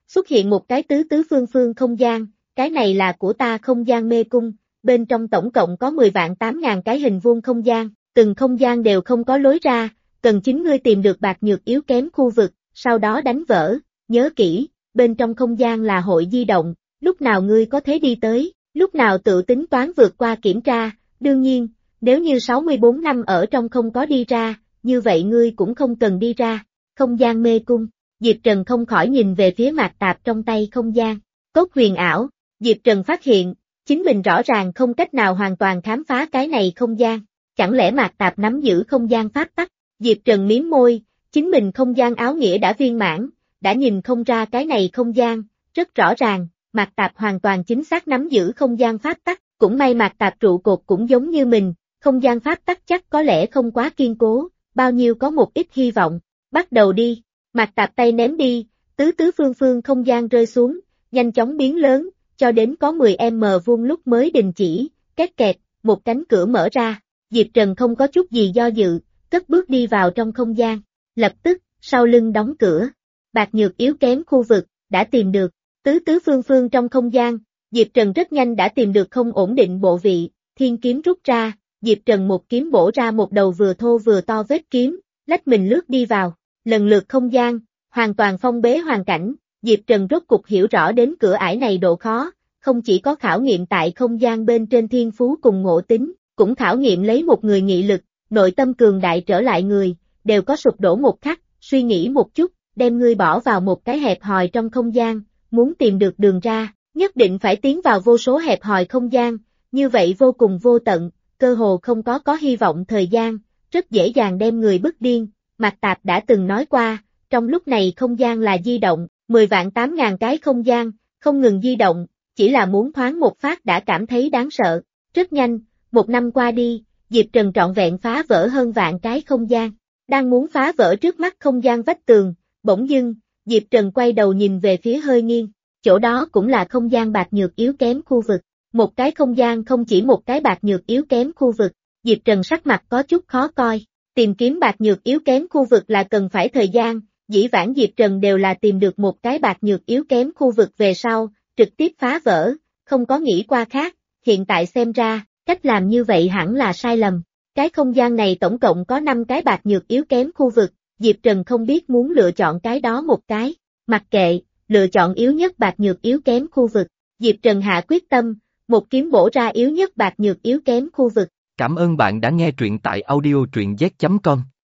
xuất hiện một cái tứ tứ phương phương không gian, cái này là của ta không gian mê cung, bên trong tổng cộng có mười vạn tám ngàn cái hình vuông không gian, từng không gian đều không có lối ra, cần chính ngươi tìm được bạc nhược yếu kém khu vực, sau đó đánh vỡ, nhớ kỹ, bên trong không gian là hội di động, lúc nào ngươi có thể đi tới, lúc nào tự tính toán vượt qua kiểm tra, đương nhiên, nếu như sáu mươi bốn năm ở trong không có đi ra, như vậy ngươi cũng không cần đi ra, không gian mê cung, Diệp Trần không khỏi nhìn về phía Mạc Tạp trong tay không gian, cốt huyền ảo, Diệp Trần phát hiện, chính mình rõ ràng không cách nào hoàn toàn khám phá cái này không gian, chẳng lẽ Mạc Tạp nắm giữ không gian pháp tắc, Diệp Trần miếm môi, chính mình không gian áo nghĩa đã viên mãn, đã nhìn không ra cái này không gian, rất rõ ràng, Mạc Tạp hoàn toàn chính xác nắm giữ không gian pháp tắc, cũng may Mạc Tạp trụ cột cũng giống như mình, không gian pháp tắc chắc có lẽ không quá kiên cố, bao nhiêu có một ít hy vọng, bắt đầu đi, Mạc Tạp tay ném đi, tứ tứ phương phương không gian rơi xuống, nhanh chóng biến lớn, cho đến có mười mét vuông lúc mới đình chỉ, két kẹt, một cánh cửa mở ra, Diệp Trần không có chút gì do dự, cất bước đi vào trong không gian, lập tức, sau lưng đóng cửa, bạc nhược yếu kém khu vực, đã tìm được, tứ tứ phương phương trong không gian, Diệp Trần rất nhanh đã tìm được không ổn định bộ vị, thiên kiếm rút ra, Diệp Trần một kiếm bổ ra một đầu vừa thô vừa to vết kiếm, lách mình lướt đi vào, lần lượt không gian, hoàn toàn phong bế hoàn cảnh, Diệp Trần rốt cục hiểu rõ đến cửa ải này độ khó, không chỉ có khảo nghiệm tại không gian bên trên thiên phú cùng ngộ tính, cũng khảo nghiệm lấy một người nghị lực, nội tâm cường đại trở lại người, đều có sụp đổ một khắc, suy nghĩ một chút, đem ngươi bỏ vào một cái hẹp hòi trong không gian, muốn tìm được đường ra, nhất định phải tiến vào vô số hẹp hòi không gian, như vậy vô cùng vô tận, cơ hồ không có có hy vọng thời gian, rất dễ dàng đem người bức điên, Mạc Tạp đã từng nói qua, trong lúc này không gian là di động, mười vạn tám ngàn cái không gian, không ngừng di động, chỉ là muốn thoáng một phát đã cảm thấy đáng sợ, rất nhanh, một năm qua đi, Diệp Trần trọn vẹn phá vỡ hơn vạn cái không gian, đang muốn phá vỡ trước mắt không gian vách tường, bỗng dưng, Diệp Trần quay đầu nhìn về phía hơi nghiêng, chỗ đó cũng là không gian bạc nhược yếu kém khu vực, một cái không gian không chỉ một cái bạc nhược yếu kém khu vực, Diệp Trần sắc mặt có chút khó coi, tìm kiếm bạc nhược yếu kém khu vực là cần phải thời gian, dĩ vãng Diệp Trần đều là tìm được một cái bạc nhược yếu kém khu vực về sau, trực tiếp phá vỡ, không có nghĩ qua khác, hiện tại xem ra, cách làm như vậy hẳn là sai lầm. Cái không gian này tổng cộng có năm cái bạc nhược yếu kém khu vực, Diệp Trần không biết muốn lựa chọn cái đó một cái, mặc kệ, lựa chọn yếu nhất bạc nhược yếu kém khu vực, Diệp Trần hạ quyết tâm, một kiếm bổ ra yếu nhất bạc nhược yếu kém khu vực.
Cảm ơn bạn đã nghe truyện tại audio truyện z chấm com.